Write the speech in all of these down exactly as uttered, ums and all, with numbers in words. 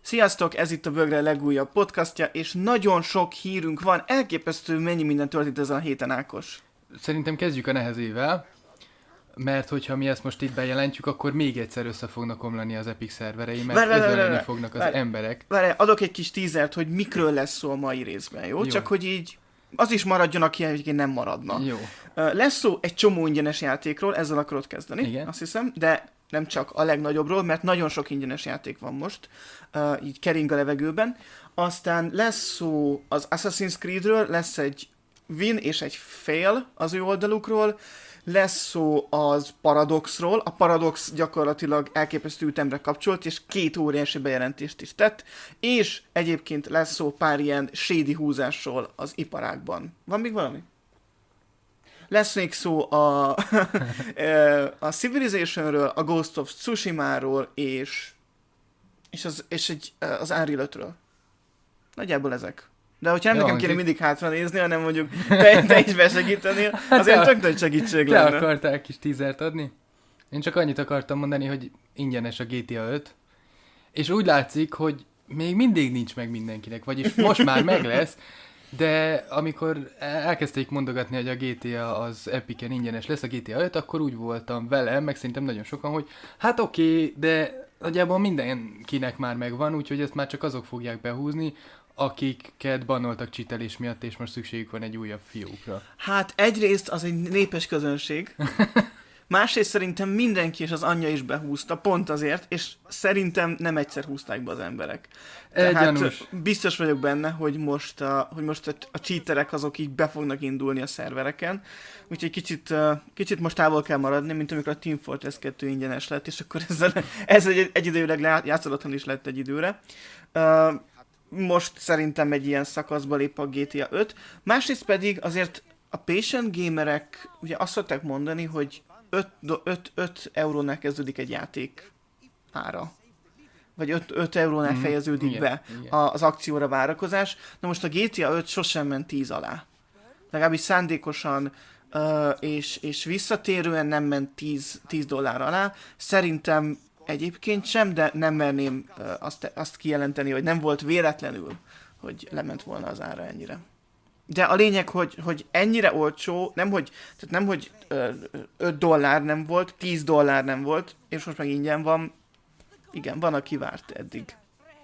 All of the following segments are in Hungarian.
Sziasztok, ez itt a Bögre legújabb podcastja, és nagyon sok hírünk van, elképesztő mennyi minden történt ezen a héten, Ákos. Szerintem kezdjük a nehezével, mert hogyha mi ezt most itt bejelentjük, akkor még egyszer össze fognak omlani az Epic szerverei, mert özönleni fognak az várj, emberek. Várj, adok egy kis teasert, hogy mikről lesz szó a mai részben, jó? jó? Csak hogy így az is maradjon, aki egyébként nem maradna. Jó. Lesz szó egy csomó ingyenes játékról, ezzel akarod kezdeni, Igen. azt hiszem, de nem csak a legnagyobbról, mert nagyon sok ingyenes játék van most, uh, így kering a levegőben. Aztán lesz szó az Assassin's Creedről, lesz egy win és egy fail az ő oldalukról, lesz szó az Paradoxról, a Paradox gyakorlatilag elképesztő ütemre kapcsolt, és két óriási bejelentést is tett, és egyébként lesz szó pár ilyen shady húzásról az iparágban. Van még valami? Lesz még szó a, a Civilizationről, a Ghost of Tsushima-ról, és, és, az, és egy, az Unreal ötről. Nagyjából ezek. De hogyha nem Jó, nekem kéne mindig hátra nézni, hanem mondjuk te, te is besegítenél, azért tök nagy segítség te lenne. Te akartál kis teasert adni? Én csak annyit akartam mondani, hogy ingyenes a gé té á öt, és úgy látszik, hogy még mindig nincs meg mindenkinek, vagyis most már meg lesz, de amikor elkezdték mondogatni, hogy a gé té á az Epicen ingyenes lesz, a gé té á öt, akkor úgy voltam vele, meg szerintem nagyon sokan, hogy hát oké, okay, de nagyjából mindenkinek már megvan, úgyhogy ezt már csak azok fogják behúzni, akiket bannoltak cheatelés miatt, és most szükségük van egy újabb fiúkra. Hát egyrészt az egy népes közönség, másrészt szerintem mindenki és az anyja is behúzta, pont azért, és szerintem nem egyszer húzták be az emberek. Tehát gyanús. Biztos vagyok benne, hogy most, a, hogy most a, a cheaterek azok így be fognak indulni a szervereken, úgyhogy kicsit, kicsit most távol kell maradni, mint amikor a Team Fortress kettő ingyenes lett, és akkor ezzel, ez egy, egy időleg játszolatlan is lett egy időre. Uh, most szerintem egy ilyen szakaszba lép a gé té á öt, másrészt pedig azért a patient gamerek ugye azt szokták mondani, hogy öt eurónál kezdődik egy játék ára. Vagy öt eurónál fejeződik mm, be igen, igen. az akcióra várakozás. Na most a gé té á öt sosem ment tíz alá. Legalábbis szándékosan uh, és, és visszatérően nem ment tíz dollár alá. Szerintem egyébként sem, de nem merném uh, azt, azt kijelenteni, hogy nem volt véletlenül, hogy lement volna az ára ennyire. De a lényeg, hogy, hogy ennyire olcsó, nem hogy, tehát nem, hogy öt dollár nem volt, tíz dollár nem volt, és most meg ingyen van. Igen, van, aki várt eddig.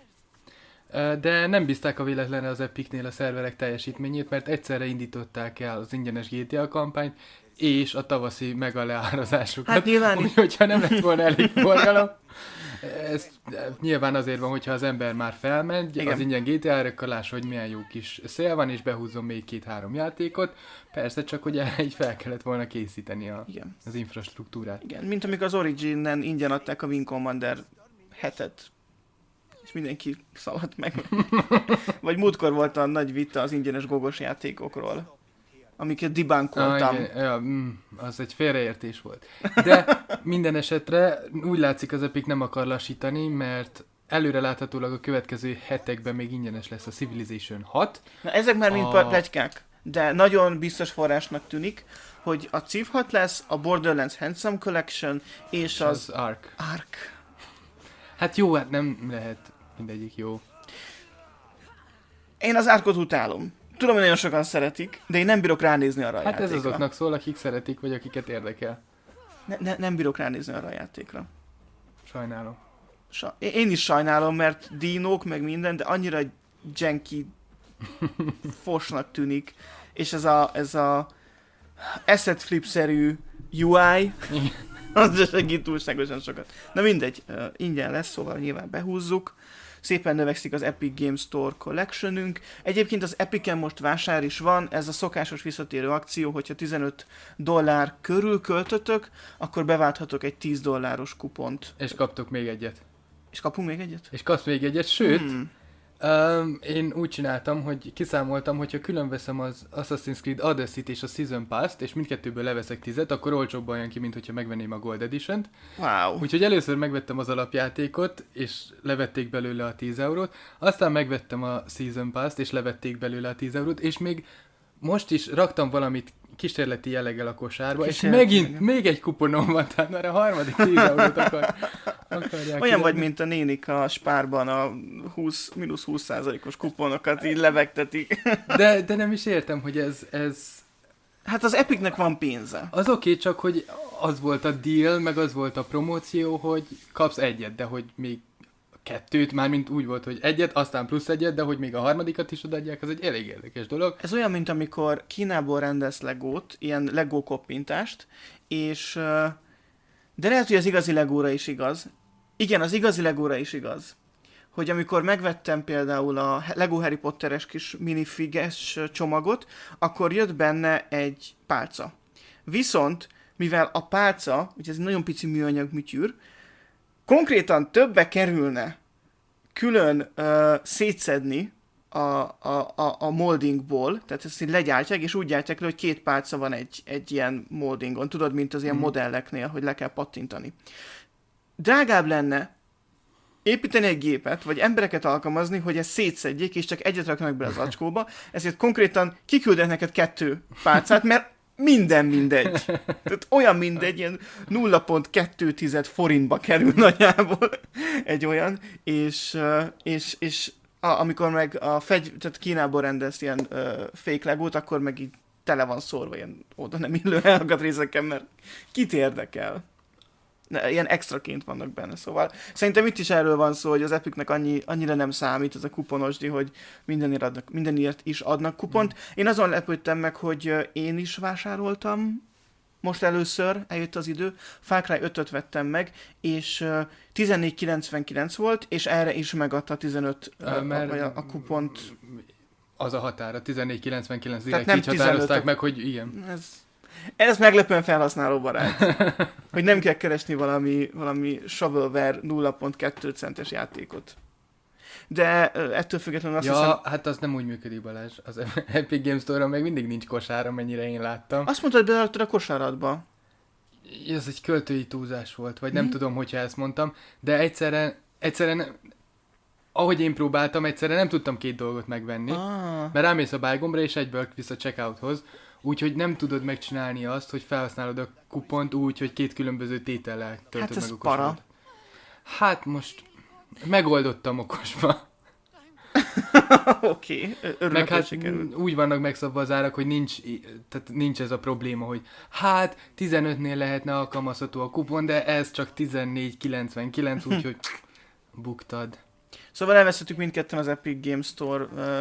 De nem bízták a véletlenre az Epicnél a szerverek teljesítményét, mert egyszerre indították el az ingyenes gé té á kampányt, és a tavaszi mega leárazásokat. Hát nyilván... Úgyhogy ha nem lett volna elég forgalom, ez nyilván azért van, hogyha az ember már felment, igen. az ingyen gé té á-ra, akkor lássa, hogy milyen jó kis szél van, és behúzzon még két-három játékot. Persze csak, hogy erre így fel kellett volna készíteni a, az infrastruktúrát. Igen, mint amikor az Originen ingyen adták a Wing Commander hetet, és mindenki szaladt meg. Vagy múltkor volt a nagy vita az ingyenes gogos játékokról, amiket debunkoltam. Ah, ja, mm, az egy félreértés volt. De minden esetre úgy látszik, az Epic nem akar lassítani, mert előre láthatólag a következő hetekben még ingyenes lesz a Civilization hat. Na, ezek már mind a... pletykák, de nagyon biztos forrásnak tűnik, hogy a Civ hat lesz, a Borderlands Handsome Collection, és az... az Ark. Ark. Hát jó, hát nem lehet mindegyik jó. Én az Arkot utálom. Tudom, hogy nagyon sokan szeretik, de én nem bírok ránézni arra a hát játékra. Hát ez azoknak szól, akik szeretik, vagy akiket érdekel. Ne, ne, nem bírok ránézni arra a játékra. Sajnálom. Sa- én is sajnálom, mert dinók, meg minden, de annyira janky fosnak tűnik. És ez a, ez a asset flip-szerű u i, az se segít túlságosan sokat. Na mindegy, uh, ingyen lesz, szóval nyilván behúzzuk. Szépen növekszik az Epic Games Store Collectionünk. Egyébként az Epicen most vásár is van, ez a szokásos visszatérő akció, hogyha tizenöt dollár körül költötök, akkor beválthatok egy tíz dolláros kupont. És kaptok még egyet. És kapunk még egyet? És kapsz még egyet, sőt, hmm. um, én úgy csináltam, hogy kiszámoltam, hogyha külön veszem az Assassin's Creed Odyssey-t és a Season Pass-t, és mindkettőből leveszek tízet, akkor olcsóbban jön ki, mint hogyha megvenném a Gold Edition-t. Wow. Úgyhogy először megvettem az alapjátékot, és levették belőle a tíz eurót, aztán megvettem a Season Pass-t, és levették belőle a tíz eurót, és még most is raktam valamit kísérleti jelleggel a kosárba, kísérleti és megint jelleggel. Még egy kuponom van, tehát már a harmadik tíz eurót akar, akarják. Olyan vagy, kiadni. mint a nénik a spárban a húsz, mínusz húsz százalékos kuponokat így levegtetik. De, de nem is értem, hogy ez, ez Hát az Epicnek van pénze. az oké, okay, csak hogy az volt a deal, meg az volt a promóció, hogy kapsz egyet, de hogy még kettőt, mármint úgy volt, hogy egyet, aztán plusz egyet, de hogy még a harmadikat is odaadják, az egy elég érdekes dolog. Ez olyan, mint amikor Kínából rendelsz legót, ilyen legó koppintást, és ö, de lehet, hogy az igazi legóra is igaz. Igen, az igazi legóra is igaz. Hogy amikor megvettem például a Lego Harry Potteres kis minifiges csomagot, akkor jött benne egy pálca. Viszont, mivel a pálca, ugye ez egy nagyon pici műanyag műtyűr, konkrétan többe kerülne külön uh, szétszedni a, a, a, a moldingból, tehát ezt így legyártják, és úgy gyártják le, hogy két pálca van egy, egy ilyen moldingon. Tudod, mint az ilyen Mm. modelleknél, hogy le kell pattintani. Drágább lenne építeni egy gépet, vagy embereket alkalmazni, hogy ezt szétszedjék, és csak egyet raknak be az acskóba, ezért konkrétan kiküldek neked kettő pálcát, mert minden mindegy. Tehát olyan mindegy, ilyen nulla egész kettő forintba kerül nagyjából egy olyan, és, ö, és, és a, amikor meg a fegy, tehát Kínából rendelsz ilyen uh, fake legót, akkor meg így tele van szórva ilyen oda nem illő alkatrészeken, mert kit érdekel? Ne, ilyen extraként vannak benne, szóval szerintem itt is erről van szó, hogy az Epicnek annyi, annyira nem számít ez a kuponosdi, hogy mindenért, adnak, mindenért is adnak kupont. Én azon lepődtem meg, hogy ö, én is vásároltam, most először eljött az idő, Far Cry ötöt vettem meg, és uh, tizennégy kilencvenkilenc volt, és erre is megadta tizenöt Ö, uh, mert- a, a kupont. Az a határa, tizennégy kilencvenkilenc Tehát direkt nem így határozták tizenöt meg, hogy igen. Ez, ez meglepően felhasználóbarát. Hogy nem kell keresni valami, valami shovelware nulla egész kettő centes játékot. De ö, ettől függetlenül azt ja, hiszem... hát az nem úgy működik, Balázs. Az Epic Games Store-on még mindig nincs kosár, mennyire én láttam. Azt mondtad, hogy beleadtad a kosáradba. Ez egy költői túlzás volt, vagy nem Mi? tudom, hogyha ezt mondtam, de egyszerűen, egyszerűen, ahogy én próbáltam, egyszerűen nem tudtam két dolgot megvenni, Ah. mert rámész a buy gombra, és egyből visz a checkouthoz, úgyhogy nem tudod megcsinálni azt, hogy felhasználod a kupont úgy, hogy két különböző tétellel töltöd Hát ez meg a para. kosaradat. Hát most megoldottam okosba. Oké, okay. Örülök, Meg hogy hát sikerült. úgy vannak megszabva az árak, hogy nincs, tehát nincs ez a probléma, hogy hát tizenötnél lehetne alkalmazható a kupon, de ez csak tizennégy kilencvenkilenc, úgyhogy buktad. Szóval elvesztettük mindketten az Epic Games Store uh,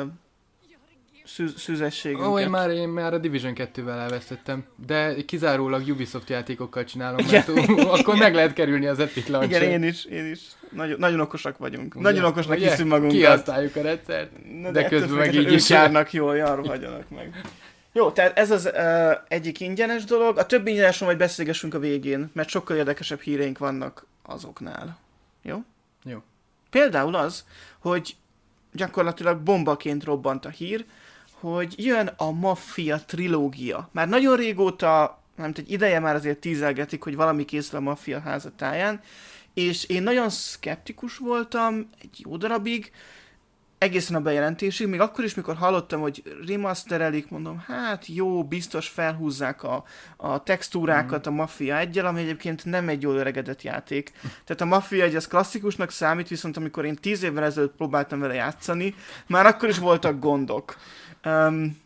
szűz, szűzességünket. Ó, én már, én már a Division kettővel elvesztettem, de kizárólag Ubisoft játékokkal csinálom, mert Igen. ó, akkor meg lehet kerülni az Epic Launcher. Igen, én is, én is. Nagyon, nagyon okosak vagyunk. Ugye? Nagyon okosnak Ugye? hiszünk magunkat. Kihasználjuk a rendszert, Na, de ettől közben meg függetlenül így ők is. járnak jól, jár, hagyjanak meg. Jó, tehát ez az uh, egyik ingyenes dolog. A többi ingyenesről majd beszélgessünk a végén, mert sokkal érdekesebb híreink vannak azoknál. Jó? Jó. Például az, hogy gyakorlatilag bombaként robbant a hír, hogy jön a Mafia trilógia. Már nagyon régóta, nem egy ideje már azért tízelgetik, hogy valami készül a Mafia házatáján, és én nagyon szkeptikus voltam egy jó darabig, egészen a bejelentésig, még akkor is, mikor hallottam, hogy remasterelik, mondom, hát jó, biztos felhúzzák a, a textúrákat a Mafia egyel, ami egyébként nem egy jól öregedett játék. Tehát a Mafia egy az klasszikusnak számít, viszont amikor én tíz évvel ezelőtt próbáltam vele játszani, már akkor is voltak gondok. Um,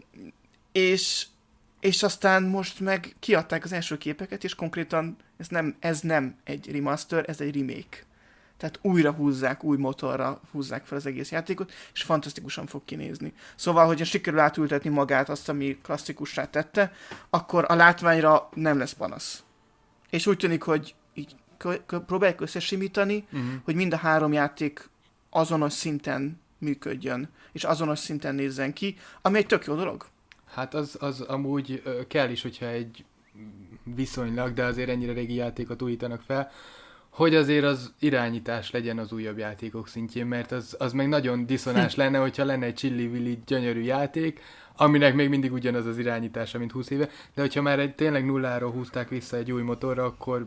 és, és aztán most meg kiadták az első képeket, és konkrétan ez nem, ez nem egy remaster, ez egy remake. Tehát újra húzzák, új motorra húzzák fel az egész játékot, és fantasztikusan fog kinézni. Szóval, hogyha sikerül átültetni magát azt, ami klasszikussá tette, akkor a látványra nem lesz panasz. És úgy tűnik, hogy így kö- kö- próbálják összesimítani, Uh-huh. hogy mind a három játék azonos szinten működjön, és azonos szinten nézzen ki, ami egy tök jó dolog. Hát az, az amúgy ö, kell is, hogyha egy viszonylag, de azért ennyire régi játékot újítanak fel, hogy azért az irányítás legyen az újabb játékok szintjén, mert az, az meg nagyon diszonás lenne, hogyha lenne egy csillivilli gyönyörű játék, aminek még mindig ugyanaz az irányítása, mint húsz éve, de hogyha már egy, tényleg nulláról húzták vissza egy új motorra, akkor,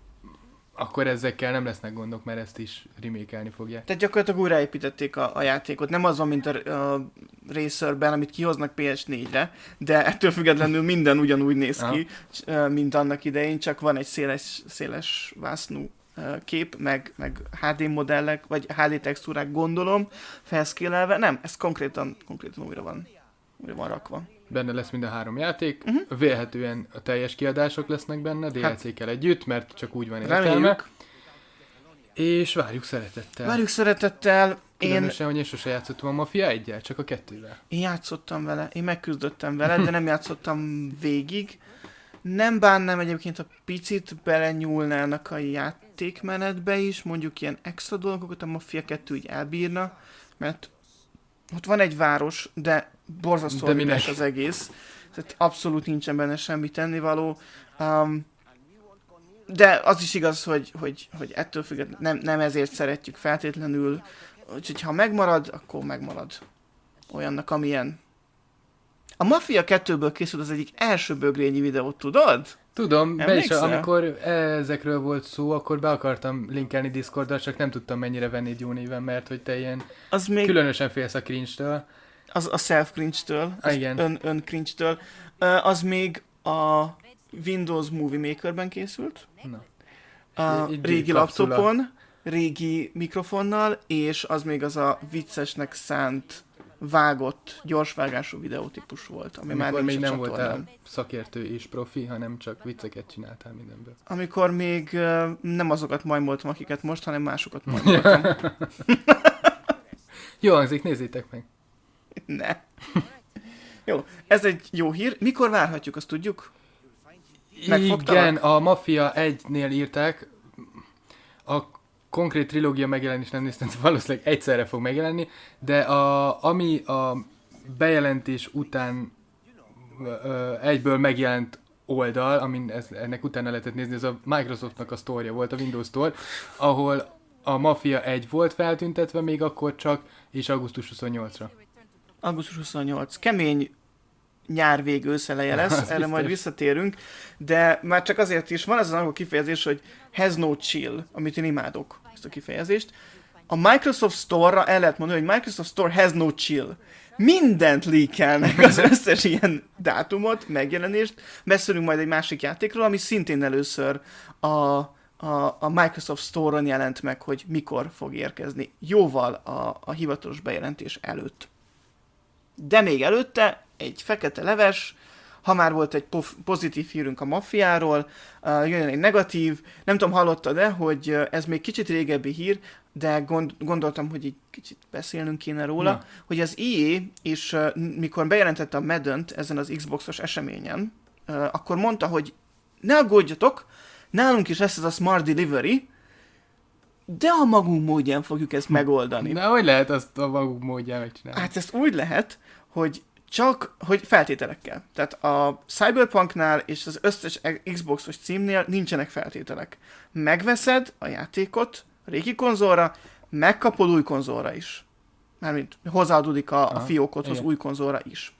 akkor ezekkel nem lesznek gondok, mert ezt is remékelni fogják. Tehát gyakorlatilag újraépítették a, a játékot. Nem az van, mint a, a Racerben, amit kihoznak pé es négyre, de ettől függetlenül minden ugyanúgy néz ki, mint annak idején, csak van egy széles, széles vásznú kép, meg, meg há dé modellek, vagy há dé textúrák gondolom, felszkélelve. Nem, ez konkrétan, konkrétan újra van, újra van rakva. Benne lesz mind a három játék, Uh-huh. vélhetően a teljes kiadások lesznek benne, dé el cé-kkel együtt, mert csak úgy van értelme. Reméljük. És várjuk szeretettel. Várjuk szeretettel. Én, Különösen, hogy én sose játszottam a Mafia egyel, csak a kettővel. én játszottam vele, én megküzdöttem vele, de nem játszottam végig. Nem bánnám egyébként, a picit belenyúlnának a játékmenetbe is, mondjuk ilyen extra dolgokat a Mafia kettő így elbírna, mert ott van egy város, de borzasztóan üres az egész. Tehát abszolút nincsen benne semmi tennivaló. Um, de az is igaz, hogy, hogy, hogy ettől függetlenül nem, nem ezért szeretjük feltétlenül. Úgyhogy ha megmarad, akkor megmarad. Olyannak, amilyen. A Mafia kettőből készült az egyik első bögrényi videót, tudod? Tudom, be is, Emlékszel? amikor ezekről volt szó, akkor be akartam linkelni Discorddal, csak nem tudtam mennyire venni jó néven, mert hogy te ilyen Az még különösen félsz a cringe-től. az a self-cringe-től, az Igen. ön, ön cringe-től. Ö, az még a Windows Movie Maker-ben készült. Na. A Egy- egy régi kapszula. laptopon, régi mikrofonnal, és az még az a viccesnek szánt vágott, gyorsvágású videótípus volt, ami már Amikor nincs még a nem voltál csatornán. szakértő és profi, hanem csak vicceket csináltál mindenből. Amikor még uh, nem azokat majmoltam, akiket most, hanem másokat majmoltam. Jó hangzik, nézzétek meg! Ne. Jó, ez egy jó hír. Mikor várhatjuk, azt tudjuk? Megfogtalak? Igen, a Mafia egynél írták, a konkrét trilógia megjelenés nem néztem, valószínűleg egyszerre fog megjelenni, de a, ami a bejelentés után ö, egyből megjelent oldal, amin ez, ennek utána lehetett nézni, ez a Microsoftnak a sztorja volt, a Windows-tól, ahol a Mafia egy volt feltüntetve még akkor csak, és augusztus huszonnyolcadika. augusztus huszonnyolc. Kemény nyár vég őszeleje lesz, Az erre biztos. majd visszatérünk, de már csak azért is van ez az angol kifejezés, hogy has no chill, amit én imádok, ezt a kifejezést. A Microsoft Store-ra el lehet mondani, hogy Microsoft Store has no chill. Mindent leakelnek, az összes ilyen dátumot, megjelenést. Beszélünk majd egy másik játékról, ami szintén először a, a, a Microsoft Store-on jelent meg, hogy mikor fog érkezni. Jóval a, a hivatalos bejelentés előtt. De még előtte egy fekete leves, ha már volt egy pof- pozitív hírünk a Mafiáról, uh, jön egy negatív, nem tudom, hallottad-e, hogy uh, ez még kicsit régebbi hír, de gond- gondoltam, hogy egy kicsit beszélnünk kéne róla, Na. hogy az í á is, uh, mikor bejelentette a Maddent ezen az Xboxos eseményen, uh, akkor mondta, hogy ne aggódjatok, nálunk is lesz ez a Smart Delivery, de a magunk módján fogjuk ezt megoldani. Na, hogy lehet azt a maguk módján megcsinálni? Hát ezt úgy lehet, hogy csak, hogy feltételekkel. Tehát a Cyberpunknál és az összes Xboxos címnél nincsenek feltételek. Megveszed a játékot a régi konzolra, megkapod új konzolra is. Mármint hozzáadódik a, a Aha, fiókodhoz igen. új konzolra is.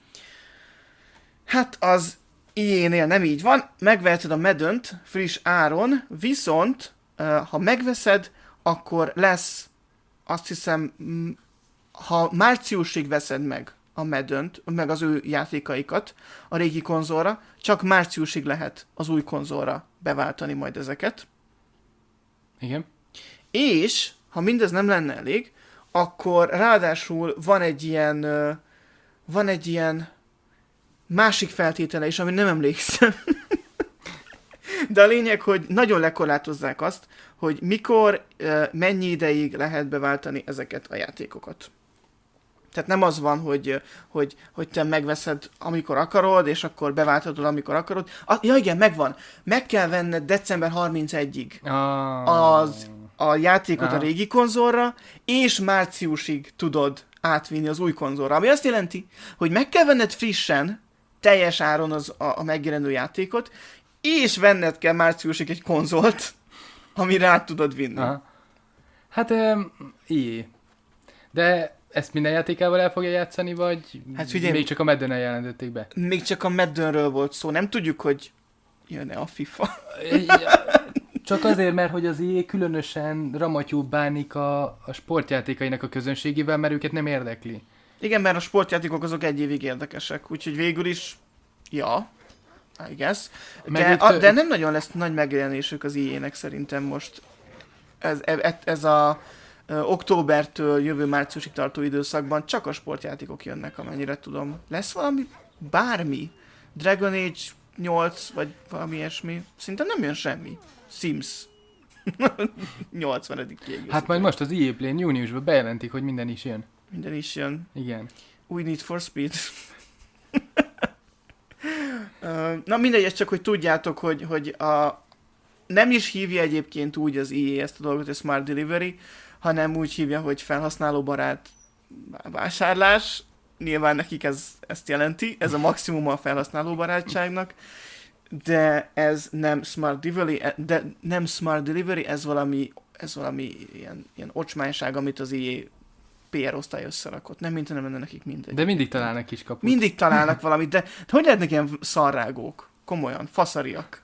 Hát az í á-nél nem így van, megveheted a Maddent friss áron, viszont uh, ha megveszed, akkor lesz, azt hiszem, m- ha márciusig veszed meg a Maddent, meg az ő játékaikat a régi konzolra, csak márciusig lehet az új konzolra beváltani majd ezeket. Igen. És, ha mindez nem lenne elég, akkor ráadásul van egy ilyen, ö, van egy ilyen másik feltétele is, ami nem emlékszem. De a lényeg, hogy nagyon lekorlátozzák azt, hogy mikor, ö, mennyi ideig lehet beváltani ezeket a játékokat. Tehát nem az van, hogy, hogy, hogy te megveszed, amikor akarod, és akkor beváltatod, amikor akarod. A, ja igen, megvan. Meg kell venned december harmincegyedikéig Ah. az a játékot Aha. a régi konzolra, és márciusig tudod átvinni az új konzolra. Ami azt jelenti, hogy meg kell venned frissen, teljes áron az, a, a megjelenő játékot, és venned kell márciusig egy konzolt, amire át tudod vinni. Aha. Hát, um, í á. De ezt minden játékával el fogja játszani, vagy Hát figyelj- még csak a Madden-el jelentették be? Még csak a Maddenről volt szó, nem tudjuk, hogy jön-e a FIFA. Csak azért, mert hogy az í á különösen ramatyú bánik a, a sportjátékainak a közönségével, mert őket nem érdekli. Igen, mert a sportjátékok azok egy évig érdekesek, úgyhogy végül is, ja, I guess. Meg De, itt- a, de nem nagyon lesz nagy megjelenésük az í á-nek szerintem most. ez, ez, ez a ö, októbertől jövő márciusig tartó időszakban csak a sportjátékok jönnek, amennyire tudom. Lesz valami, bármi? Dragon Age nyolc, vagy valami ilyesmi? Szinte nem jön semmi. Sims. nyolcvanadik kiegészítő. Hát majd most az í á Play júniusban bejelentik, hogy minden is jön. Minden is jön. Igen. We Need for Speed. Na mindegy, ez csak, hogy tudjátok, hogy, hogy a... nem is hívja egyébként úgy az í á ezt a dolgot, hogy Smart Delivery, hanem úgy hívja, hogy felhasználóbarát vásárlás. Nyilván nekik ez, ezt jelenti, ez a maximum a felhasználóbarátságnak, de ez nem Smart Delivery, de nem Smart Delivery, ez valami, ez valami ilyen, ilyen ocsmányság, amit az í á pé er osztály összerakott. Nem mint nem lenne nekik mindegy. De mindig találnak is kaput. Mindig találnak valamit, de hogy lehetnek ilyen szarrágók? Komolyan, faszariak.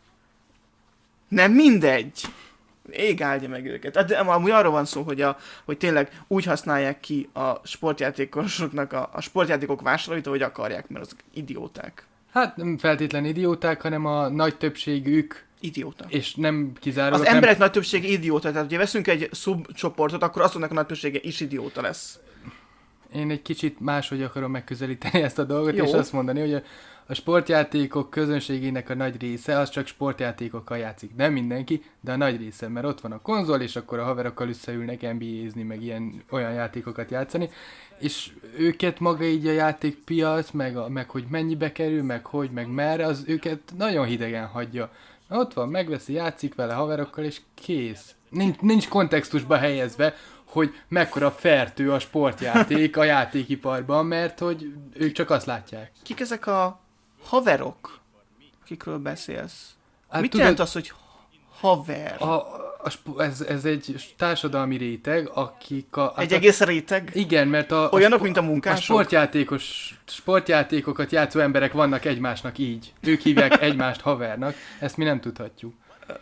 Nem mindegy. Ég áldja meg őket. De amúgy arról van szó, hogy, a, hogy tényleg úgy használják ki a sportjátékosoknak a, a sportjátékok vásárlóit, ahogy akarják, mert azok idióták. Hát nem feltétlen idióták, hanem a nagy többségük, Idióta. és nem kizárólag... Az emberek nem... nagy többsége idióta, tehát ha veszünk egy szubcsoportot, akkor azoknak a nagy többsége is idióta lesz. Én egy kicsit máshogy akarom megközelíteni ezt a dolgot, Jó. és azt mondani, hogy a, a sportjátékok közönségének a nagy része az csak sportjátékokkal játszik. Nem mindenki, de a nagy része, mert ott van a konzol, és akkor a haverokkal összeülnek en bé á-zni, meg ilyen olyan játékokat játszani, és őket maga így a játékpiac, meg, a, meg hogy mennyibe kerül, meg hogy, meg merre, az őket nagyon hidegen hagyja. Ott van, megveszi, játszik vele haverokkal, és kész. Nincs, nincs kontextusba helyezve, hogy mekkora fertő a sportjáték a játékiparban, mert hogy ők csak azt látják. Kik ezek a haverok, akikről beszélsz? Hát Mit tudod, jelent az, hogy haver? A, a, sp- ez, ez egy társadalmi réteg, akik a... Egy a, egész réteg? Igen, mert a... Olyanok, a, mint a A munkások? sportjátékos, sportjátékokat játszó emberek vannak egymásnak így. Ők hívják egymást havernak, ezt mi nem tudhatjuk.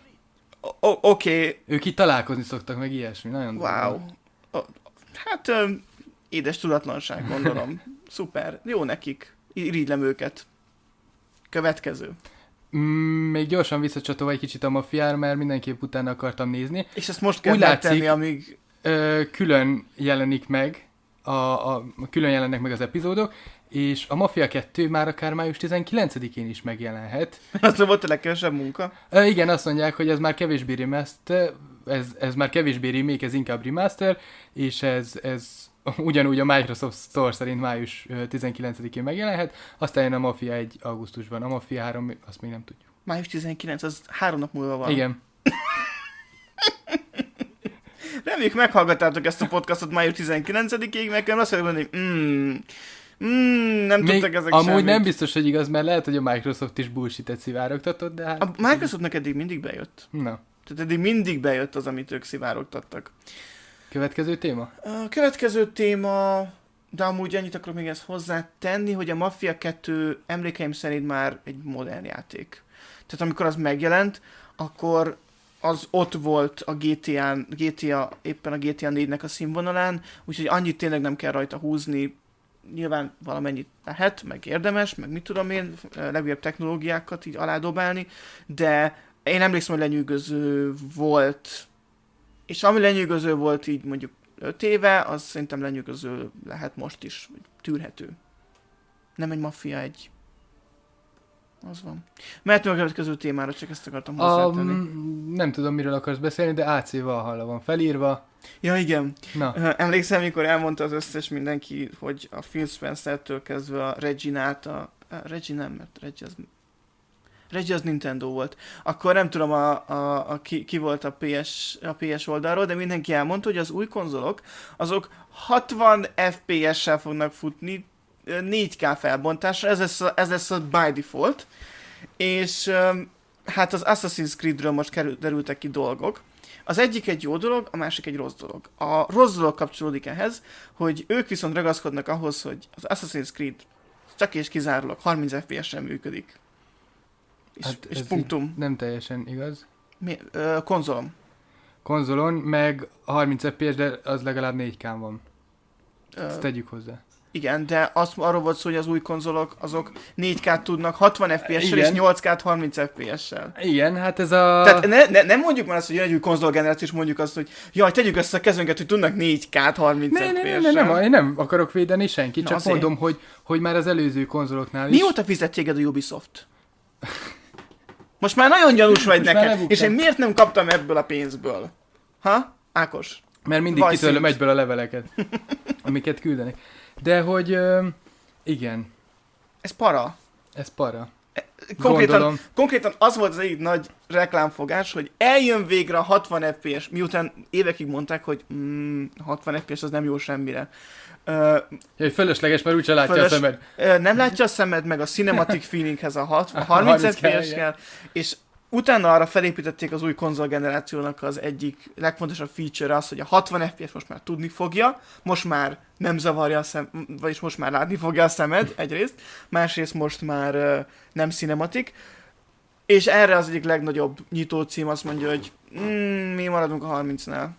O- Oké, okay. Ők itt találkozni szoktak, meg ilyesmi. Nagyon Wow. durva. O- Hát, ö, édes tudatlanság, gondolom. Szuper. Jó nekik. Irigylem őket. Következő. Mm, még gyorsan visszacsatolva egy kicsit a mafiára, mert mindenképp utána akartam nézni. És ezt most kell Úgy megtenni, látszik- amíg... Ö, külön jelenik meg, a, a, külön jelennek meg az epizódok, és a Mafia kettő már akár május tizenkilencedikén is megjelenhet. Az volt a legkevesebb munka. Ö, igen, azt mondják, hogy ez már kevésbé remaster, ez, ez már kevésbé remake, ez inkább remaster, és ez, ez ugyanúgy a Microsoft Store szerint május tizenkilencedikén megjelenhet, aztán jön a Mafia egy augusztusban, a Mafia három, azt még nem tudjuk. május tizenkilenc, az három nap múlva van. Igen. Reméljük meghallgattátok ezt a podcastot május tizenkilencedikéig, meg kell azt fogom mondani, hogy mm, mm, nem Még tudtak ezek amúgy semmit. nem biztos, hogy igaz, mert lehet, hogy a Microsoft is bullshit-et szivárogtatott, de hát... A Microsoftnak eddig mindig bejött. Na, Tehát eddig mindig bejött az, amit ők szivárogtattak. következő téma? A következő téma, de amúgy annyit akarok még ezt hozzátenni, hogy a Mafia kettő emlékeim szerint már egy modern játék. Tehát amikor az megjelent, akkor az ott volt a gé té á-n, gé té á, éppen a gé té á négynek a színvonalán, úgyhogy annyit tényleg nem kell rajta húzni. Nyilván valamennyit lehet, meg érdemes, meg mit tudom én, legújabb technológiákat így aládobálni, de én emlékszem, hogy lenyűgöző volt, és ami lenyűgöző volt így mondjuk öt éve, az szerintem lenyűgöző lehet most is, vagy tűrhető. Nem egy Mafia egy. Az van. Mehetünk a következő témára, csak ezt akartam hozzátenni. Um, nem tudom, miről akarsz beszélni, de á cé Valhalla van felírva. Ja, igen. Na, Emlékszem, mikor elmondta az összes mindenki, hogy a Phil Spencer-től kezdve a Reginát, a, a Reggie nem, mert Reggie az, Reggie az Nintendo volt. Akkor nem tudom, a, a, a ki, ki volt a pé es, a pé es oldalról, de mindenki elmondta, hogy az új konzolok, azok hatvan ef pé es-sel fognak futni, négy ká felbontásra, ez lesz, a, ez lesz a by default, és hát az Assassin's Creedről most kerül, derültek ki dolgok. Az egyik egy jó dolog, a másik egy rossz dolog. A rossz dolog kapcsolódik ehhez, hogy ők viszont ragaszkodnak ahhoz, hogy az Assassin's Creed csak és kizárólag harminc ef pé es-en működik. És, hát és ez punktum. nem teljesen igaz. Mi, ö, konzolom. Konzolon, meg harminc ef pé es, de az legalább négy kán van. Ö, Ezt tegyük hozzá. Igen, de azt arról volt szó, hogy az új konzolok azok négy ká-t tudnak hatvan ef pé es-sel Igen. és nyolc ká-t harminc ef pé es-sel. Igen, hát ez a... Tehát ne, ne, nem mondjuk már azt, hogy jön egy új konzolgeneráció, és mondjuk azt, hogy jaj, tegyük össze a kezünket, hogy tudnak négy ká-t harminc Ne, ne, ne, ef pé es-sel. ne, nem, én nem akarok védeni senkit, Na, csak azért. mondom, hogy, hogy már az előző konzoloknál is... Mióta fizet téged a Ubisoft? Most már nagyon gyanús vagy Most már nekem, lebuktam. és én miért nem kaptam ebből a pénzből? Ha? Ákos? Mert mindig Vajszint. kitörlöm egyből a leveleket, amiket küldenek. De hogy ö, igen, Ez para. ez para. Konkrétan, Gondolom. konkrétan az volt az egyik nagy reklámfogás, hogy eljön végre a hatvan ef pé es, miután évekig mondták, hogy mm, hatvan ef pé es az nem jó semmire. Uh, Ja, hogy fölösleges, mert úgyse látja Fölös- a szemed. uh, nem látja a szemed, meg a cinematic feelinghez a, hatvan, a harminc ef pé es kell, és utána arra felépítették az új konzolgenerációnak az egyik legfontosabb feature az, hogy a hatvan ef pé es most már tudni fogja, most már nem zavarja a szem, vagyis most már látni fogja a szemed egyrészt, másrészt most már uh, nem cinematic, és erre az egyik legnagyobb nyitócím azt mondja, hogy mm, mi maradunk a harmincnál.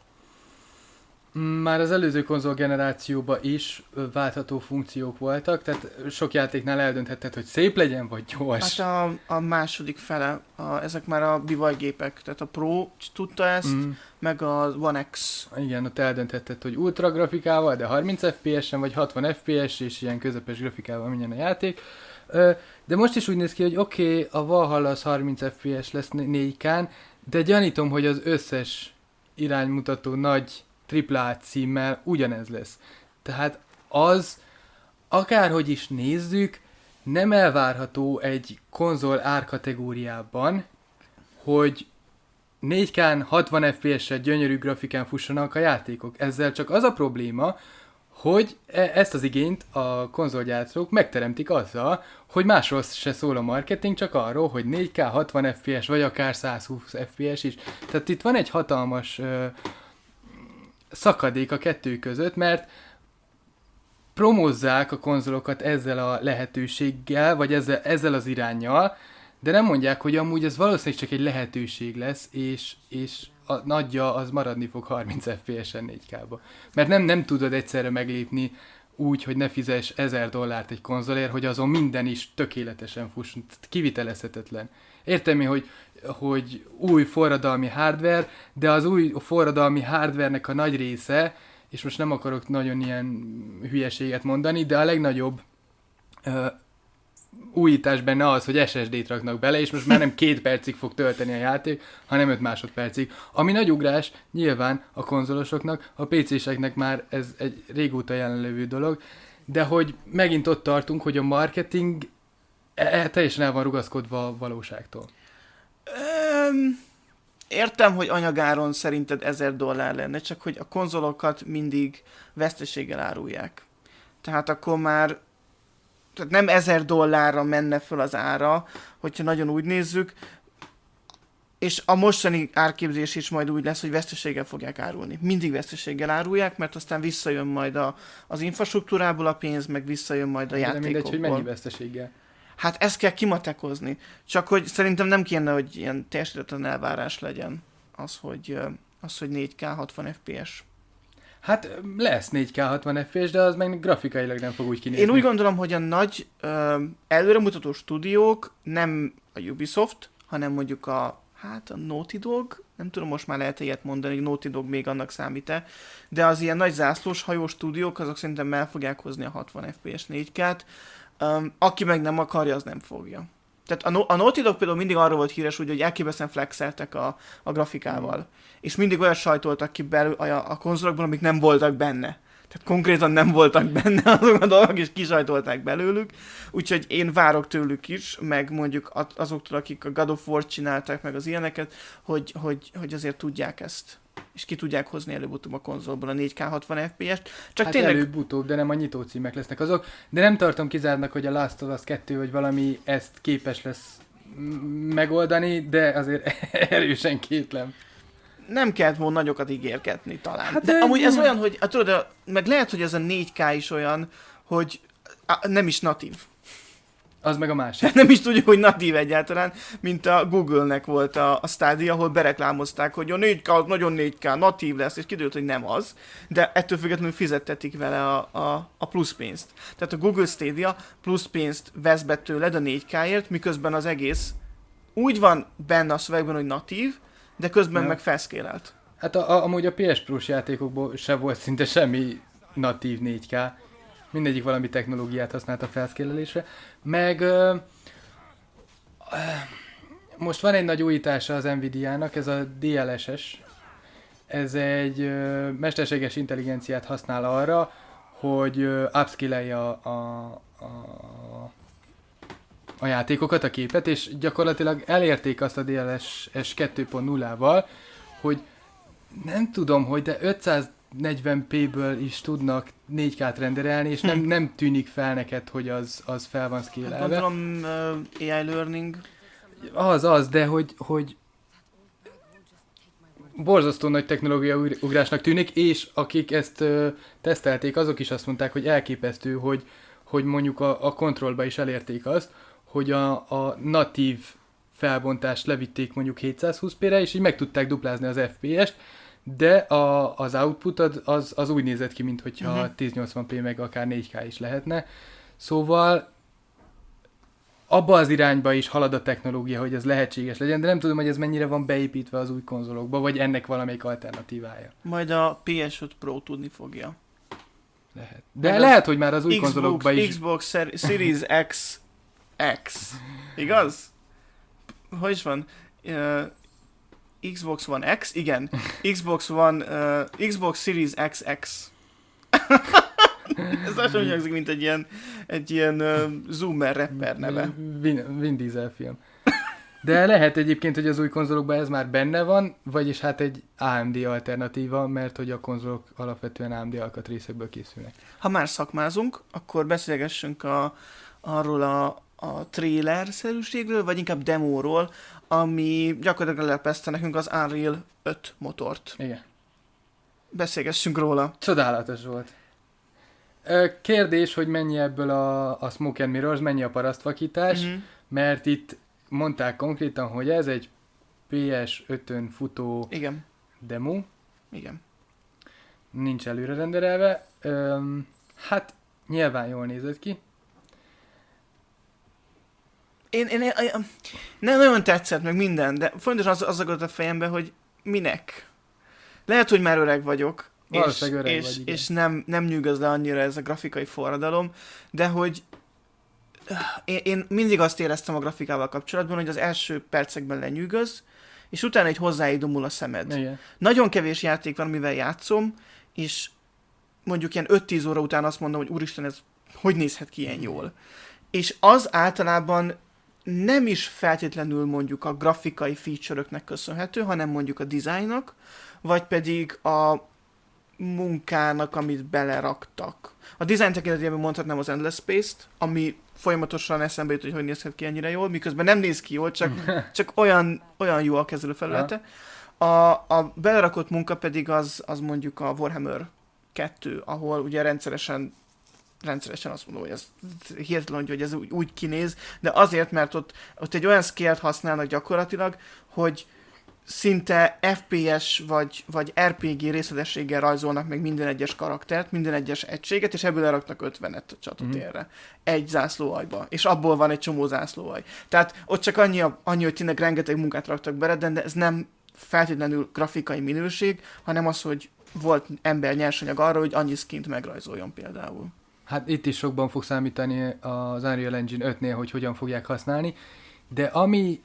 Már az előző konzol generációban is ö, váltható funkciók voltak, tehát sok játéknál eldönthetted, hogy szép legyen, vagy gyors. Hát a, a második fele, a, ezek már a bivajgépek, tehát a Pro tudta ezt, Mm, meg a One X. igen, ott eldönthetted, hogy ultra grafikával, de harminc ef pé es-en, vagy hatvan ef pé es, és ilyen közepes grafikával minden a játék. Ö, de most is úgy néz ki, hogy oké, okay, a Valhalla az harminc ef pé es lesz négy ká-n, de gyanítom, hogy az összes iránymutató nagy á á á címmel ugyanez lesz. Tehát az, akárhogy is nézzük, nem elvárható egy konzol árkategóriában, hogy négy ká-n hatvan ef pé es-sel gyönyörű grafikán fussanak a játékok. Ezzel csak az a probléma, hogy e- ezt az igényt a konzolgyártók megteremtik azzal, hogy másról se szól a marketing, csak arról, hogy négy ká, hatvan ef pé es, vagy akár száz húsz ef pé es is. Tehát itt van egy hatalmas ö, szakadék a kettő között, mert promózzák a konzolokat ezzel a lehetőséggel, vagy ezzel, ezzel az iránnyal, de nem mondják, hogy amúgy ez valószínűleg csak egy lehetőség lesz, és, és a nagyja az maradni fog harminc ef pé es-en négy ká-ba. Mert nem, nem tudod egyszerre meglépni úgy, hogy ne fizess ezer dollárt egy konzolért, hogy azon minden is tökéletesen fusson. Kivitelezhetetlen. Értem én, hogy, hogy új forradalmi hardware, de az új forradalmi hardvernek a nagy része, és most nem akarok nagyon ilyen hülyeséget mondani, de a legnagyobb uh, újítás benne az, hogy es es dét raknak bele, és most már nem két percig fog tölteni a játék, hanem öt másodpercig. Ami nagy ugrás, nyilván a konzolosoknak, a pé céseknek már ez egy régóta jelenlévő dolog, de hogy megint ott tartunk, hogy a marketing e- teljesen el van rugaszkodva a valóságtól. Öm, értem, hogy anyagáron szerinted ezer dollár lenne, csak hogy a konzolokat mindig veszteséggel árulják. Tehát akkor már tehát nem ezer dollárra menne föl az ára, hogyha nagyon úgy nézzük, és a mostani árképzés is majd úgy lesz, hogy veszteséggel fogják árulni. Mindig veszteséggel árulják, mert aztán visszajön majd a, az infrastruktúrából a pénz, meg visszajön majd a De játékokból. mindegy, hogy mennyi veszteséggel. Hát ezt kell kimatekozni. Csak hogy szerintem nem kéne, hogy ilyen teljesítetlen elvárás legyen az, hogy, ö, az, hogy négy ká hatvan ef pé es. Hát lesz négy ká hatvan ef pé es, de az meg grafikailag nem fog úgy kinézni. Én úgy gondolom, hogy a nagy ö, előremutató stúdiók nem a Ubisoft, hanem mondjuk a, hát a Naughty Dog, nem tudom, most már lehet ilyet mondani, hogy Naughty Dog még annak számít-e, de az ilyen nagy zászlós hajó stúdiók, azok szerintem el fogják hozni a hatvan ef pé es négy ká-t. Um, aki meg nem akarja, az nem fogja. Tehát a, no- a Naughty Dog például mindig arról volt híres, úgy, hogy elképesztően flexeltek a, a grafikával. Mm. És mindig olyan sajtoltak ki belül a, a konzolokból, amik nem voltak benne. Tehát konkrétan nem voltak benne azok a dolgok, és kisajtolták belőlük. Úgyhogy én várok tőlük is, meg mondjuk azoktól, akik a God of War csinálták, meg az ilyeneket, hogy, hogy, hogy azért tudják ezt. És ki tudják hozni előbb-utóbb a konzolból a négy ká hatvan ef pé est. Csak hát tényleg... előbb-utóbb, de nem a nyitócímek lesznek azok. De nem tartom kizártnak, hogy a Last of Us kettő vagy valami ezt képes lesz megoldani, de azért erősen kétlem. Nem kellett volna nagyokat ígérgetni talán. Hát de de amúgy ez nem. olyan, hogy, hát tudod, meg lehet, hogy ez a négy ká is olyan, hogy á, nem is natív. Az meg a másik. Nem is tudjuk, hogy natív egyáltalán, mint a Google-nek volt a, a Stadia, ahol bereklámozták, hogy a négy ká az nagyon négy ká, natív lesz, és kiderült, hogy nem az, de ettől függetlenül fizettetik vele a, a, a plusz pénzt. Tehát a Google Stadia plusz pénzt vesz be tőled a négy ká-ért, miközben az egész úgy van benne a szövegben, hogy natív, de közben ja. meg felszkélelt. Hát a, a, amúgy a pé es Plus játékokból se volt szinte semmi natív négy ká. Mindegyik valami technológiát használt a felszkélelésre. Meg ö, ö, most van egy nagy újítása az Nvidia-nak, ez a dé el es es. Ez egy ö, mesterséges intelligenciát használ arra, hogy ö, upscale-je a, a, a, a játékokat, a képet, és gyakorlatilag elérték azt a dé el es es kettő pont nullával, hogy nem tudom, hogy de ötszáznegyven pé-ből is tudnak négy ká-t renderelni, és nem, nem tűnik fel neked, hogy az, az fel van scale-elve. Hát gondolom uh, á i learning. Az, az, de hogy, hogy borzasztó nagy technológia ugrásnak tűnik, és akik ezt uh, tesztelték, azok is azt mondták, hogy elképesztő, hogy, hogy mondjuk a, a kontrollba is elérték azt, hogy a, a natív felbontást levitték mondjuk hétszázhúsz pé-re, és így meg tudták duplázni az ef pé est, de a, az output az, az úgy nézett ki, mintha uh-huh. ezernyolcvan pé meg akár négy ká is lehetne. Szóval abba az irányba is halad a technológia, hogy ez lehetséges legyen, de nem tudom, hogy ez mennyire van beépítve az új konzolokba, vagy ennek valamelyik alternatívája. Majd a pé es öt Pro tudni fogja. Lehet. De meg lehet, hogy már az új Xbox, konzolokba is... Xbox Series X X. Igaz? Hogy is van? Uh, Xbox One X? Igen. Xbox One... Uh, Xbox Series X X. Ez lassan úgy hangzik, mint egy ilyen, egy ilyen uh, zoomer rapper neve. Vin, Vin Diesel film. De lehet egyébként, hogy az új konzolokban ez már benne van, vagyis hát egy á em dé alternatíva, mert hogy a konzolok alapvetően á em dé alkatrészekből készülnek. Ha már szakmázunk, akkor beszélgessünk a, arról a, a trailer-szerűségről, vagy inkább demóról, ami gyakorlatilag lelepezte nekünk az Unreal öt motort. Igen. Beszélgessünk róla. Csodálatos volt. Kérdés, hogy mennyi ebből a, a Smoke and Mirrors, mennyi a parasztvakítás, mm-hmm. mert itt mondták konkrétan, hogy ez egy pé es ötön futó Igen. demo. Igen. Nincs előre renderelve. Öm, hát nyilván jól nézett ki. Én, én, én, én nem nagyon tetszett meg minden, de fontos az, az a fejembe, hogy minek. Lehet, hogy már öreg vagyok, és, öreg és, vagy, és nem, nem nyűgöz le annyira ez a grafikai forradalom, de hogy én, én mindig azt éreztem a grafikával kapcsolatban, hogy az első percekben lenyűgöz, és utána egy hozzáidomul a szemed. Igen. Nagyon kevés játék van, amivel játszom, és mondjuk ilyen öt-tíz óra után azt mondom, hogy úristen, ez hogy nézhet ki ilyen jól. És az általában nem is feltétlenül mondjuk a grafikai feature-öknek köszönhető, hanem mondjuk a dizájnnak, vagy pedig a munkának, amit beleraktak. A design tekintetében mondhatnám az Endless Space-t, ami folyamatosan eszembe jut, hogy hogy nézhet ki ennyire jól, miközben nem néz ki jól, csak, csak olyan, olyan jó a kezelőfelülete. A, a belerakott munka pedig az, az mondjuk a Warhammer kettő, ahol ugye rendszeresen rendszeresen azt mondom, hogy ez hihetetlen, hogy ez úgy, úgy kinéz, de azért, mert ott, ott egy olyan scale-t használnak gyakorlatilag, hogy szinte ef pé es vagy, vagy er pé gé részletességgel rajzolnak meg minden egyes karaktert, minden egyes egységet, és ebből leraknak ötvenet a csatatérre. Mm. Egy zászlóajba. És abból van egy csomó zászlóaj. Tehát ott csak annyi, annyi hogy tényleg rengeteg munkát raktak bele, de ez nem feltétlenül grafikai minőség, hanem az, hogy volt ember nyersanyag arra, hogy annyi skint megrajzoljon például. Hát itt is sokban fog számítani az Unreal Engine ötnél, hogy hogyan fogják használni, de ami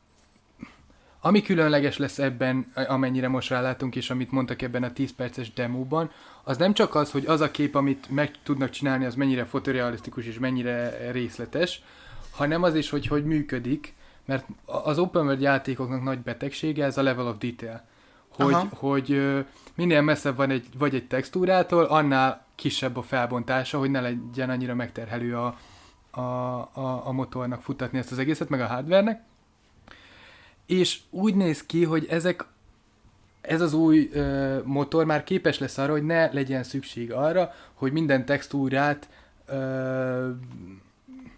Ami különleges lesz ebben, amennyire most rálátunk, és amit mondtak ebben a tíz perces demóban, az nem csak az, hogy az a kép, amit meg tudnak csinálni, az mennyire fotorealisztikus és mennyire részletes, hanem az is, hogy hogy működik, mert az open world játékoknak nagy betegsége ez a level of detail. Hogy, hogy minél messzebb van egy, vagy egy textúrától, annál kisebb a felbontása, hogy ne legyen annyira megterhelő a, a, a, a motornak futtatni ezt az egészet, meg a hardware-nek. És úgy néz ki, hogy ezek, ez az új ö, motor már képes lesz arra, hogy ne legyen szükség arra, hogy minden textúrát ö,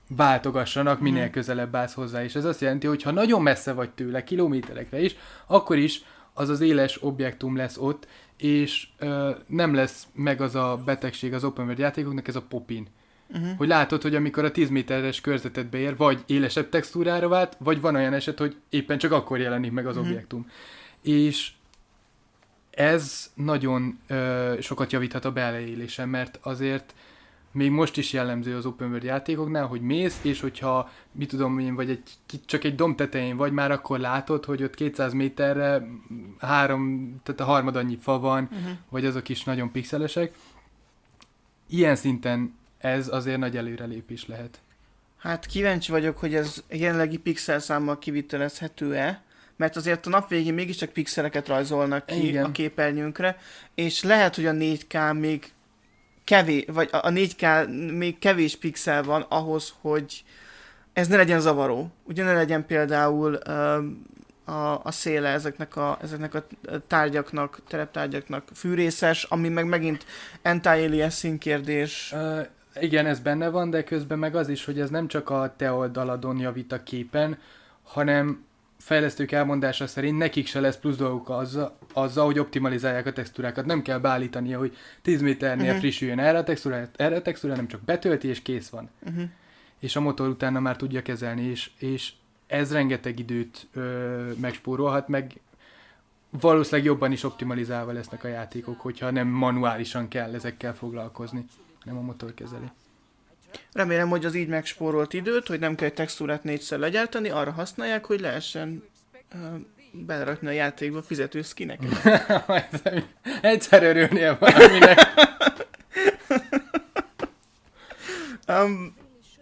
váltogassanak, minél Mhm. közelebb állsz hozzá. És ez azt jelenti, hogy ha nagyon messze vagy tőle, kilométerekre is, akkor is az az éles objektum lesz ott, és ö, nem lesz meg az a betegség az open world játékoknak, ez a popin. Uh-huh. Hogy látod, hogy amikor a tíz méteres körzetedbe ér, vagy élesebb textúrára vált, vagy van olyan eset, hogy éppen csak akkor jelenik meg az Mhm. objektum. És ez nagyon ö, sokat javíthat a beleélésen, mert azért még most is jellemző az open world játékoknál, hogy mész, és hogyha, mit tudom én, vagy egy, csak egy domb tetején vagy, már akkor látod, hogy ott kétszáz méterre három, tehát a harmad annyi fa van, Uh-huh. vagy azok is nagyon pixelesek. Ilyen szinten ez azért nagy előrelépés lehet. Hát kíváncsi vagyok, hogy ez jelenlegi pixel számmal kivitelezhető-e, mert azért a nap végén mégiscsak pixeleket rajzolnak ki Igen. a képernyőnkre, és lehet, hogy a négy ká még kevés, vagy a a négy ká még kevés pixel van ahhoz, hogy ez ne legyen zavaró. Ugye ne legyen például öm, a, a széle ezeknek a, ezeknek a tárgyaknak, tereptárgyaknak fűrészes, ami meg megint anti-aliasing kérdés. Uh, igen, ez benne van, de közben meg az is, hogy ez nem csak a te oldaladon javít a képen, hanem fejlesztők elmondása szerint nekik se lesz plusz dolguk azzal, azzal, hogy optimalizálják a textúrákat. Nem kell beállítania, hogy tíz méternél Mhm. frissüljön erre a textúra, erre a textúra, nem csak betölti és kész van. Uh-huh. És a motor utána már tudja kezelni, és, és ez rengeteg időt ö, megspórolhat, meg valószínűleg jobban is optimalizálva lesznek a játékok, hogyha nem manuálisan kell ezekkel foglalkozni, hanem a motor kezeli. Remélem, hogy az így megspórolt időt, hogy nem kell egy textúrát négyszer legyártani, arra használják, hogy lehessen uh, belerakni a játékba fizető skineket. Egyszer örülnél valaminek. Um,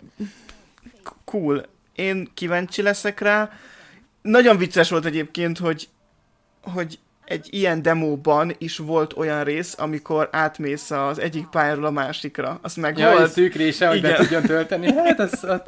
cool. Én kíváncsi leszek rá. Nagyon vicces volt egyébként, hogy, hogy egy ilyen demóban is volt olyan rész, amikor átmész az egyik pályáról a másikra. Az meg Ja, egy volt. szűk része, hogy be Igen. tudjon tölteni. Hát az, az...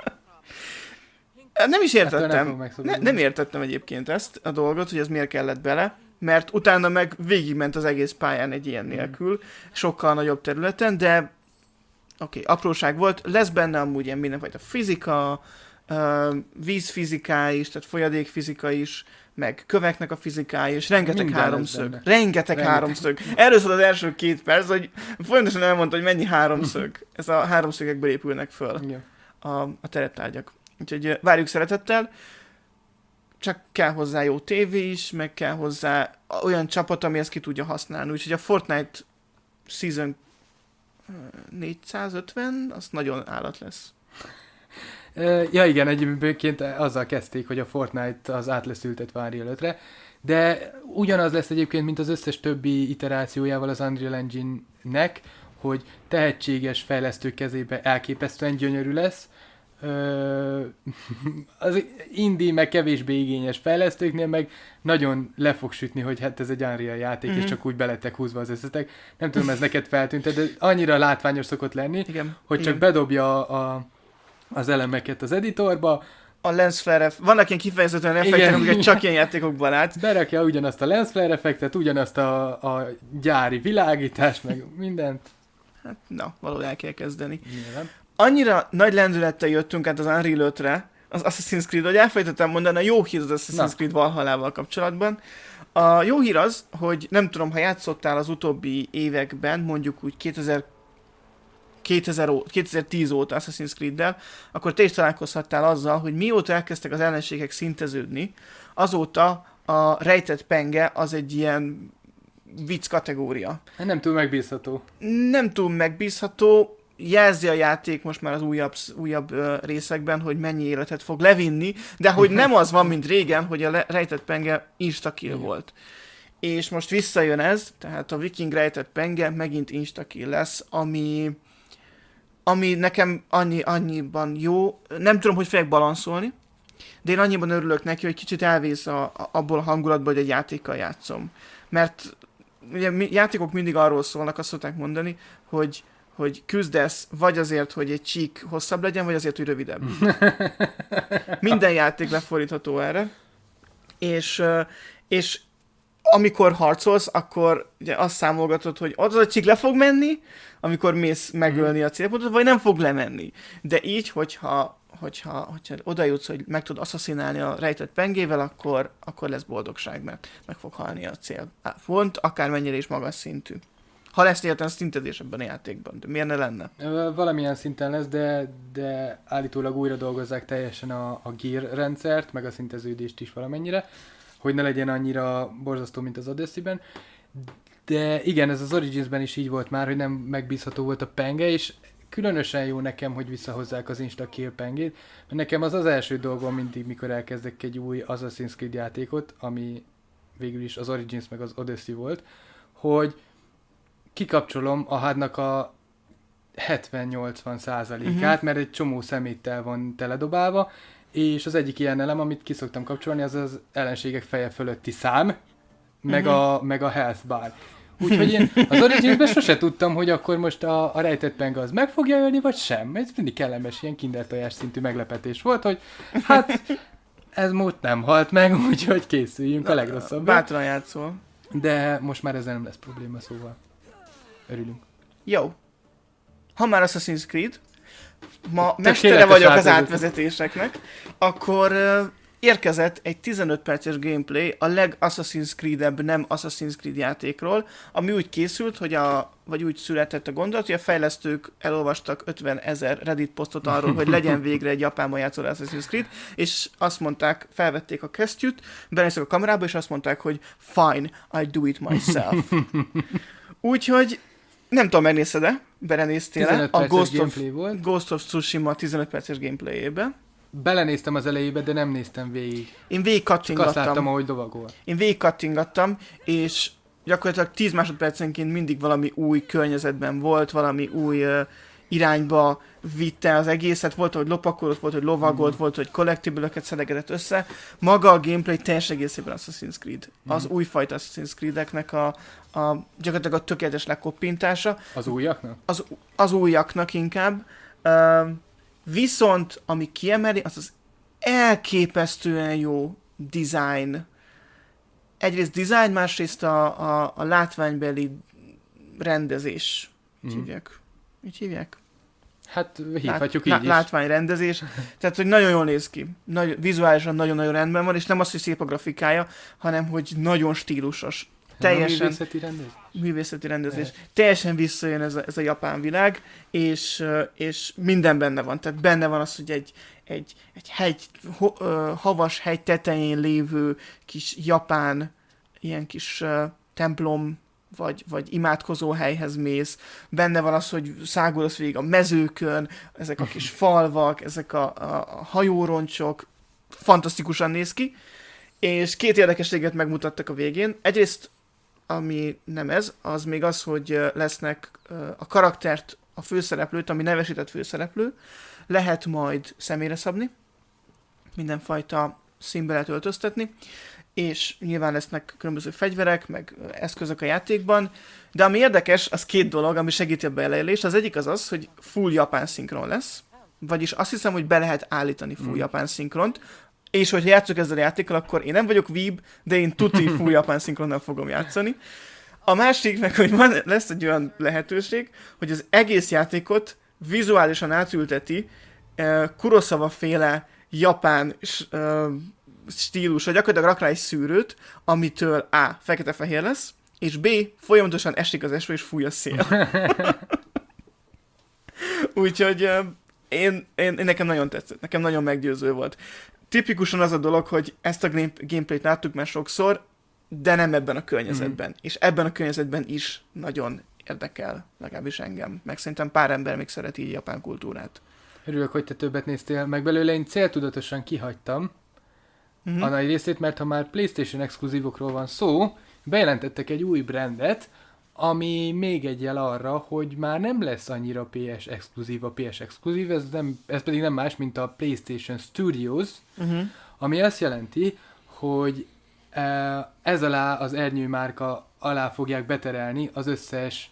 Nem is Ettől nem értettem. fog Ne, megszabadulni. nem értettem egyébként ezt a dolgot, hogy ez miért kellett bele, mert utána meg végigment az egész pályán egy ilyen nélkül, sokkal nagyobb területen, de oké, okay, apróság volt. Lesz benne amúgy ilyen mindenfajta fizika, uh, vízfizika is, tehát folyadékfizika is, meg köveknek a fizikája, és rengeteg Minden lesz háromszög. benne. Rengeteg, Rengeteg. háromszög. Erről szól az első két perc, hogy folyamatosan elmondta, hogy mennyi háromszög. Ez a háromszögekből épülnek föl Ja. a, a tereptárgyak. Úgyhogy ö, várjuk szeretettel, csak kell hozzá jó tévé is, meg kell hozzá olyan csapat, ami ezt ki tudja használni. Úgyhogy a Fortnite Season ö, négyszázötven, az nagyon állat lesz. Ö, Ja igen, egyébként azzal kezdték, hogy a Fortnite az át lesz ültetve Unreal ötre, de ugyanaz lesz egyébként, mint az összes többi iterációjával az Unreal Engine-nek, hogy tehetséges fejlesztők kezébe elképesztően gyönyörű lesz, Ö, az indie, meg kevésbé igényes fejlesztőknél meg nagyon le fog sütni, hogy hát ez egy Unreal játék, Mhm. és csak úgy belettek húzva az összetek. Nem tudom, ez neked feltűnt, de annyira látványos szokott lenni, Igen. hogy igen. csak bedobja a, az elemeket az editorba, A lens flare, vannak ilyen kifejezetten effektek, Igen. amiket csak ilyen játékokban látsz. berakja ugyanazt a lens flare effektet, ugyanazt a, a gyári világítást, meg mindent. Hát, na, valahol el kell kezdeni. Nyilván. Annyira nagy lendülettel jöttünk át az Unreal ötre, az Assassin's Creed, hogy elfelejtettem mondani a jó hír az Assassin's Na. Creed Valhallával kapcsolatban. A jó hír az, hogy nem tudom, ha játszottál az utóbbi években, mondjuk úgy kétezer, kétezer, ó- kétezer-tíz óta Assassin's Creed-del, akkor te is találkozhattál azzal, hogy mióta elkezdtek az ellenségek szinteződni, azóta a rejtett penge az egy ilyen vicc kategória. Hát nem túl megbízható. Nem túl megbízható, jelzi a játék most már az újabb, újabb ö, részekben, hogy mennyi életet fog levinni, de hogy nem az van, mint régen, hogy a le- rejtett penge instakill volt. És most visszajön ez, tehát a Viking rejtett penge megint instakill lesz, ami, ami nekem annyi, annyiban jó. Nem tudom, hogy fogják balanszolni, de én annyiban örülök neki, hogy kicsit elvész a, a, abból a hangulatból, hogy egy játékkal játszom. Mert ugye mi, játékok mindig arról szólnak, azt szokták mondani, hogy hogy küzdesz vagy azért, hogy egy csík hosszabb legyen, vagy azért, hogy rövidebb. Minden játék lefordítható erre. És, ö, és amikor harcolsz, akkor ugye azt számolgatod, hogy az a csík le fog menni, amikor mész megölni a célpontot, vagy nem fog lemenni. De így, hogyha, hogyha, hogyha oda jutsz, hogy meg tudod asszaszinálni a rejtett pengével, akkor, akkor lesz boldogság, mert meg fog halni a cél. Pont akármennyire is magas szintű. Ha lesz egyáltalán szintezés ebben a játékban, de miért ne lenne? Valamilyen szinten lesz, de, de állítólag újra dolgozzák teljesen a, a gear rendszert, meg a szinteződést is valamennyire, hogy ne legyen annyira borzasztó, mint az Odyssey-ben. De igen, ez az Origins-ben is így volt már, hogy nem megbízható volt a penge, és különösen jó nekem, hogy visszahozzák az insta-kill pengét, mert nekem az az első dolgom mindig, mikor elkezdek egy új Assassin's Creed játékot, ami végül is az Origins meg az Odyssey volt, hogy kikapcsolom a hádnak a hetven-nyolcvan százalékát, uh-huh. mert egy csomó szeméttel van teledobálva, és az egyik ilyen elem, amit ki szoktam kapcsolni, az az ellenségek feje fölötti szám, meg, uh-huh. a, meg a health bar. Úgyhogy én az Origins-ben sose tudtam, hogy akkor most a, a rejtett penge az meg fogja ölni, vagy sem. Ez mindig kellemes, ilyen kinder tojás szintű meglepetés volt, hogy hát ez most nem halt meg, úgyhogy készüljünk a legrosszabbra. Bátran játszol. De most már ezzel nem lesz probléma, szóval örülünk. Jó. Ha már Assassin's Creed, ma mestere vagyok az átvezetéseknek, akkor uh, érkezett egy tizenöt perces gameplay a leg-Assassin's Creed-ebb nem Assassin's Creed játékról, ami úgy készült, hogy a, vagy úgy született a gondolat, hogy a fejlesztők elolvastak ötven ezer Reddit posztot arról, hogy legyen végre egy japánban játszó Assassin's Creed, és azt mondták, felvették a kesztyűt, benéztek a kamerába, és azt mondták, hogy fine, I do it myself. Úgyhogy nem tudom, megnézted-e? Belenéztél-e a Ghost of, Ghost of Tsushima tizenöt perces gameplayébe? Belenéztem az elejébe, de nem néztem végig. Én végig kattingattam. Csak azt láttam, ahogy lovagol. Én végig kattingattam, és gyakorlatilag tíz másodpercenként mindig valami új környezetben volt, valami új uh, irányba vitte az egészet. Volt, hogy lopakolott, volt, hogy lovagolt, mm. volt, hogy collectible-öket szedegetett össze. Maga a gameplay teljes egészében Assassin's Creed. Mm. Az újfajta Assassin's Creed-eknek a, a gyakorlatilag a tökéletes lekoppintása. Az újaknak? Az, az újaknak inkább. Uh, viszont, ami kiemeli, az az elképesztően jó design. Egyrészt design, másrészt a, a, a látványbeli rendezés. Így mm. hívják. Így hívják? Hát hívhatjuk Lát, így is. Látványrendezés. Tehát, hogy nagyon jól néz ki. Nagy, vizuálisan nagyon-nagyon rendben van, és nem az, hogy szép a grafikája, hanem, hogy nagyon stílusos. Teljesen, művészeti rendezés? Művészeti rendezés. Ne. Teljesen visszajön ez a, ez a japán világ, és, és minden benne van. Tehát benne van az, hogy egy, egy, egy hegy, ho, havas hegy tetején lévő kis japán, ilyen kis uh, templom, vagy, vagy imádkozó helyhez mész. Benne van az, hogy szágulsz végig a mezőkön, ezek a kis falvak, ezek a, a, a hajóroncsok, fantasztikusan néz ki. És két érdekességet megmutattak a végén. Egyrészt, ami nem ez, az még az, hogy lesznek a karaktert, a főszereplőt, ami nevesített főszereplő, lehet majd személyre szabni, mindenfajta színbe lehet öltöztetni, és nyilván lesznek különböző fegyverek, meg eszközök a játékban, de ami érdekes, az két dolog, ami segíti a beleélést. Az egyik az az, hogy full japán szinkron lesz, vagyis azt hiszem, hogy be lehet állítani full mm. japán szinkront, és hogyha játszok ezzel a játékkal, akkor én nem vagyok weeb, de én tuti full japán szinkronnal fogom játszani. A másik meg, hogy van, lesz egy olyan lehetőség, hogy az egész játékot vizuálisan átülteti uh, Kurosawa-féle japán uh, stílusra, gyakorlatilag rak rá egy szűrőt, amitől A. fekete-fehér lesz, és B. folyamatosan esik az eső, és fúj a szél. Úgyhogy uh, én, én, én nekem nagyon tetszett, nekem nagyon meggyőző volt. Tipikusan az a dolog, hogy ezt a gameplayt láttuk már sokszor, de nem ebben a környezetben. Mm. És ebben a környezetben is nagyon érdekel, legalábbis engem. Meg szerintem pár ember még szereti így japán kultúrát. Örülök, hogy te többet néztél meg belőle. Én céltudatosan kihagytam mm-hmm. a nagy részét, mert ha már PlayStation exkluzívokról van szó, bejelentettek egy új brandet, ami még egy jel arra, hogy már nem lesz annyira pé es exkluzív a pé es exkluzív, ez, nem, ez pedig nem más, mint a PlayStation Studios, uh-huh. ami azt jelenti, hogy ez alá, az ernyő márka alá fogják beterelni az összes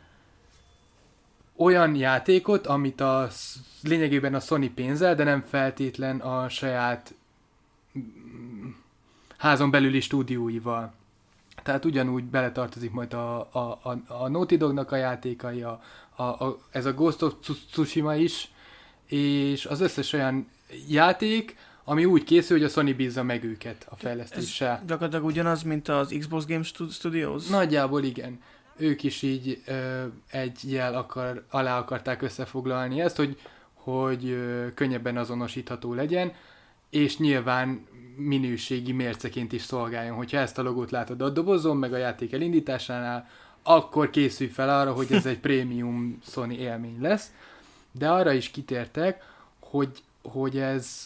olyan játékot, amit a lényegében a Sony pénzzel, de nem feltétlen a saját házon belüli stúdióival. Tehát ugyanúgy beletartozik majd a, a, a, a Naughty Dognak a játékai, a, a, a, ez a Ghost of Tsushima is, és az összes olyan játék, ami úgy készül, hogy a Sony bízza meg őket a fejlesztéssel. Ez gyakorlatilag ugyanaz, mint az Xbox Game Studios? Nagyjából igen. Ők is így ö, egy jel akar, alá akarták összefoglalni ezt, hogy, hogy ö, könnyebben azonosítható legyen, és nyilván minőségi mérceként is szolgáljon. Hogyha ezt a logót látod a dobozon, meg a játék elindításánál, akkor készülj fel arra, hogy ez egy prémium Sony élmény lesz. De arra is kitértek, hogy, hogy ez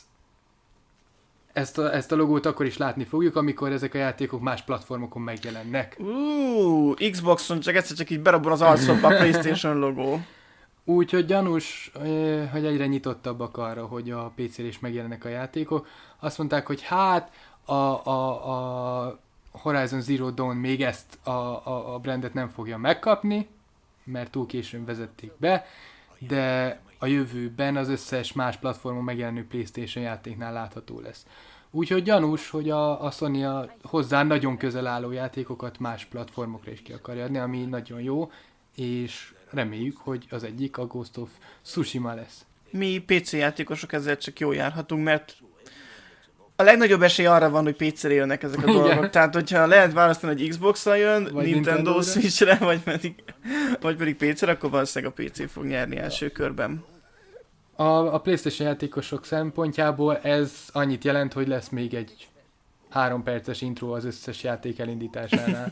ezt a, ezt a logót akkor is látni fogjuk, amikor ezek a játékok más platformokon megjelennek. Uuuuh, Xboxon csak egyszer csak így berabban az arcodba a PlayStation logó. Úgyhogy gyanús, hogy egyre nyitottabbak arra, hogy a pé cére is megjelennek a játékok. Azt mondták, hogy hát a, a, a Horizon Zero Dawn még ezt a, a, a brandet nem fogja megkapni, mert túl későn vezették be, de a jövőben az összes más platformon megjelenő PlayStation játéknál látható lesz. Úgyhogy gyanús, hogy a, a Sony a hozzá nagyon közel álló játékokat más platformokra is ki akarja adni, ami nagyon jó, és reméljük, hogy az egyik a Ghost of Tsushima lesz. Mi pé cé játékosok ezzel csak jól járhatunk, mert a legnagyobb esély arra van, hogy pé cére jönnek ezek a dolgok. Igen. Tehát, hogyha lehet választani, hogy Xbox-ra jön, vagy Nintendo Nintendo-ra. Switch-re, vagy pedig, vagy pedig pé cére, akkor valószínűleg a pé cé fog nyerni első körben. A, a PlayStation játékosok szempontjából ez annyit jelent, hogy lesz még egy három perces intro az összes játék elindításánál.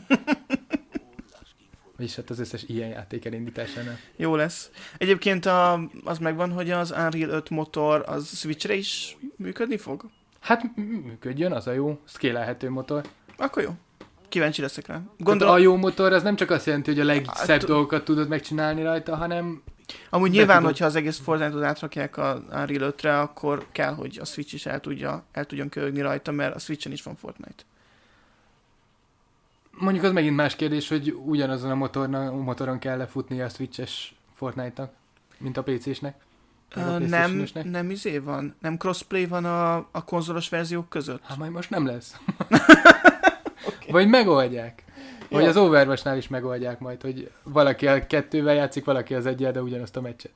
Vagyis hát az összes ilyen játék elindításánál. Jó lesz. Egyébként a, az megvan, hogy az Unreal öt motor az Switchre is működni fog? Hát m- működjön, az a jó, scalelhető motor. Akkor jó. Kíváncsi leszek rá. Gondolom... Gondolom, A jó motor az nem csak azt jelenti, hogy a legszebb Hát- dolgokat tudod megcsinálni rajta, hanem amúgy nyilván, tudod- hogyha az egész Fortnite-ot átrakják a Unreal ötre, akkor kell, hogy a Switch is el, tudja, el tudjon köhögni rajta, mert a Switchen is van Fortnite. mondjuk az megint más kérdés, hogy ugyanazon a motorna, motoron kell lefutnia a Switch-es Fortnite-nak, mint a pé césnek. meg a Uh, nem, PlayStation-ösnek. nem izé van? Nem crossplay van a, a konzolos verziók között? Hát majd most nem lesz. Okay. Vagy megoldják. Vagy Jó. az Overwatch-nál is megoldják majd, hogy valaki a kettővel játszik, valaki az egyel, de ugyanazt a meccset.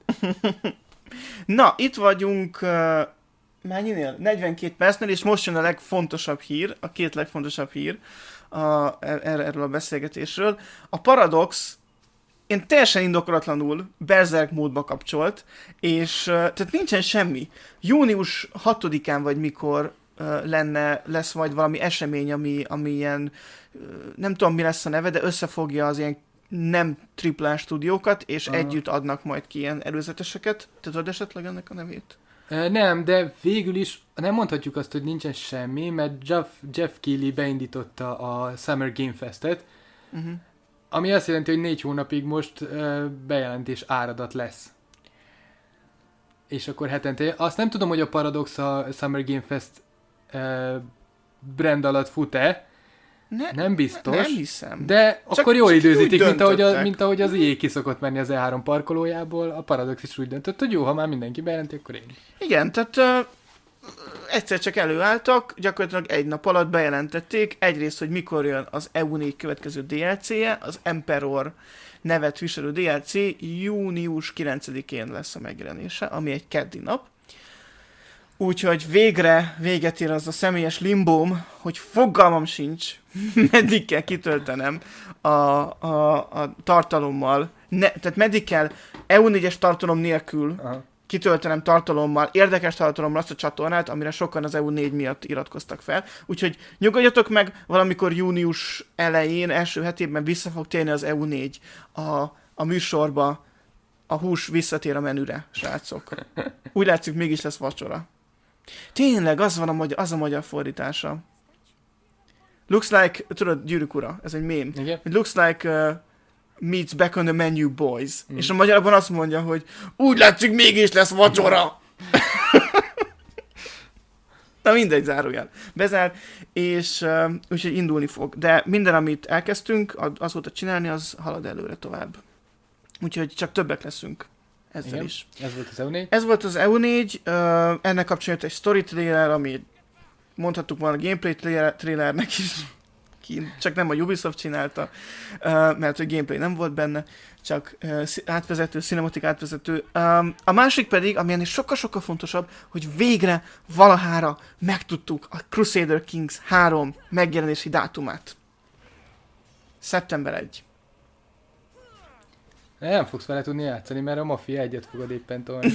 Na, itt vagyunk uh, mennyinél? negyvenkét percnél, és most jön a legfontosabb hír, a két legfontosabb hír a, er, erről a beszélgetésről. A Paradox én teljesen indokolatlanul Berserk módba kapcsolt, és uh, tehát nincsen semmi. Június hatodikán vagy mikor uh, lenne, lesz majd valami esemény, ami, ami ilyen, uh, nem tudom mi lesz a neve, de összefogja az ilyen nem triplás stúdiókat, és Aha. együtt adnak majd ki ilyen előzeteseket. Te tudod esetleg ennek a nevét? E, nem, de végül is nem mondhatjuk azt, hogy nincsen semmi, mert Jeff, Jeff Keighley beindította a Summer Game Fest-et, Uh-huh. ami azt jelenti, hogy négy hónapig most e, bejelentés áradat lesz. És akkor hetente, azt nem tudom, hogy a Paradox a Summer Game Fest e, brand alatt fut-e, Ne, nem biztos, nem hiszem. de Csak- akkor jól csak időzítik, úgy mint ahogy, a, döntöttek. mint ahogy az i á ki szokott menni az E három parkolójából, a Paradox is úgy döntött, hogy jó, ha már mindenki bejelenti, akkor én. Igen, tehát uh, egyszer csak előálltak, gyakorlatilag egy nap alatt bejelentették egyrészt, hogy mikor jön az E U négy következő dé el cé-je, az Emperor nevet viselő dé el cé június kilencedikén lesz a megjelenése, ami egy keddi nap. Úgyhogy végre véget ér az a személyes limbóm, hogy fogalmam sincs, meddig kell kitöltenem a, a, a tartalommal. Ne, tehát meddig kell E U négyes tartalom nélkül Aha. kitöltenem tartalommal, érdekes tartalommal azt a csatornát, amire sokan az E U négy miatt iratkoztak fel. Úgyhogy nyugodjatok meg, valamikor június elején, első hetében vissza fog térni az E U négy a, a műsorba. A hús visszatér a menüre, srácok. Úgy látszik, mégis lesz vacsora. Tényleg, az van a magyar, az a magyar fordítása. Looks like, tudod, Gyűrűk ura, ez egy mém. Igen? It looks like uh, meets back on the menu, boys. Mm. És a magyarban azt mondja, hogy úgy látszik, mégis lesz vacsora. Na mindegy, zárójel. Bezár, és uh, úgyhogy indulni fog. De minden, amit elkezdtünk, azóta csinálni, az halad előre tovább. Úgyhogy csak többek leszünk ezzel Igen. is. Ez volt az E U négy. Ez volt az E U négy, uh, ennek kapcsán jött egy story trailer, ami mondhattuk volna gameplay trailer, trailernek is. kint, csak nem a Ubisoft csinálta, mert a gameplay nem volt benne, csak átvezető, cinematik átvezető. A másik pedig, ami ennél sokkal-sokkal fontosabb, hogy végre valahára megtudtuk a Crusader Kings három megjelenési dátumát. szeptember elseje. Nem fogsz vele tudni játszani, mert a Mafia egyet fogod éppen tolni.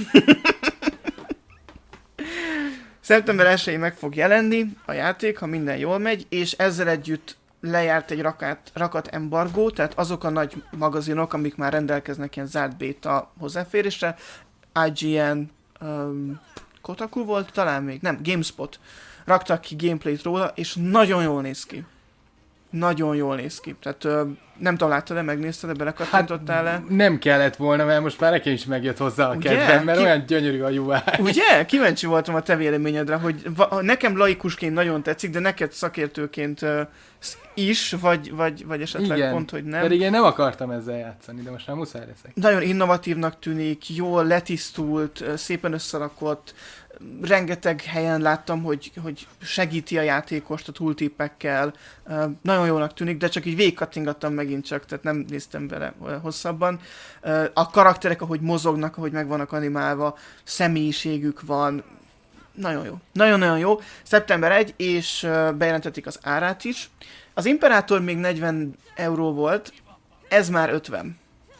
szeptember elsején meg fog jelenni a játék, ha minden jól megy, és ezzel együtt lejárt egy rakat, rakat embargó, tehát azok a nagy magazinok, amik már rendelkeznek ilyen zárt beta hozzáférésre, I G N, um, Kotaku volt talán még, nem, GameSpot, raktak ki gameplayt róla, és nagyon jól néz ki. Nagyon jól néz ki. Tehát ö, nem tudom, láttad-e, megnézted-e, belekattintottál-e? Hát nem kellett volna, mert most már nekem is megjött hozzá a Ugye? kedvem, mert Ki... olyan gyönyörű a U I. Ugye? Kíváncsi voltam a te véleményedre, hogy va- nekem laikusként nagyon tetszik, de neked szakértőként uh, is, vagy, vagy, vagy esetleg Igen, pont, hogy nem. pedig én nem akartam ezzel játszani, de most már muszáj leszek. Nagyon innovatívnak tűnik, jól letisztult, szépen összerakott, rengeteg helyen láttam, hogy, hogy segíti a játékost a tooltipekkel, nagyon jónak tűnik, de csak így végigkattingattam megint csak, tehát nem néztem vele hosszabban. A karakterek, ahogy mozognak, ahogy meg vannak animálva, személyiségük van, nagyon jó. Nagyon-nagyon jó. szeptember elseje, és bejelentették az árát is. Az Imperátor még negyven euró volt, ez már ötven.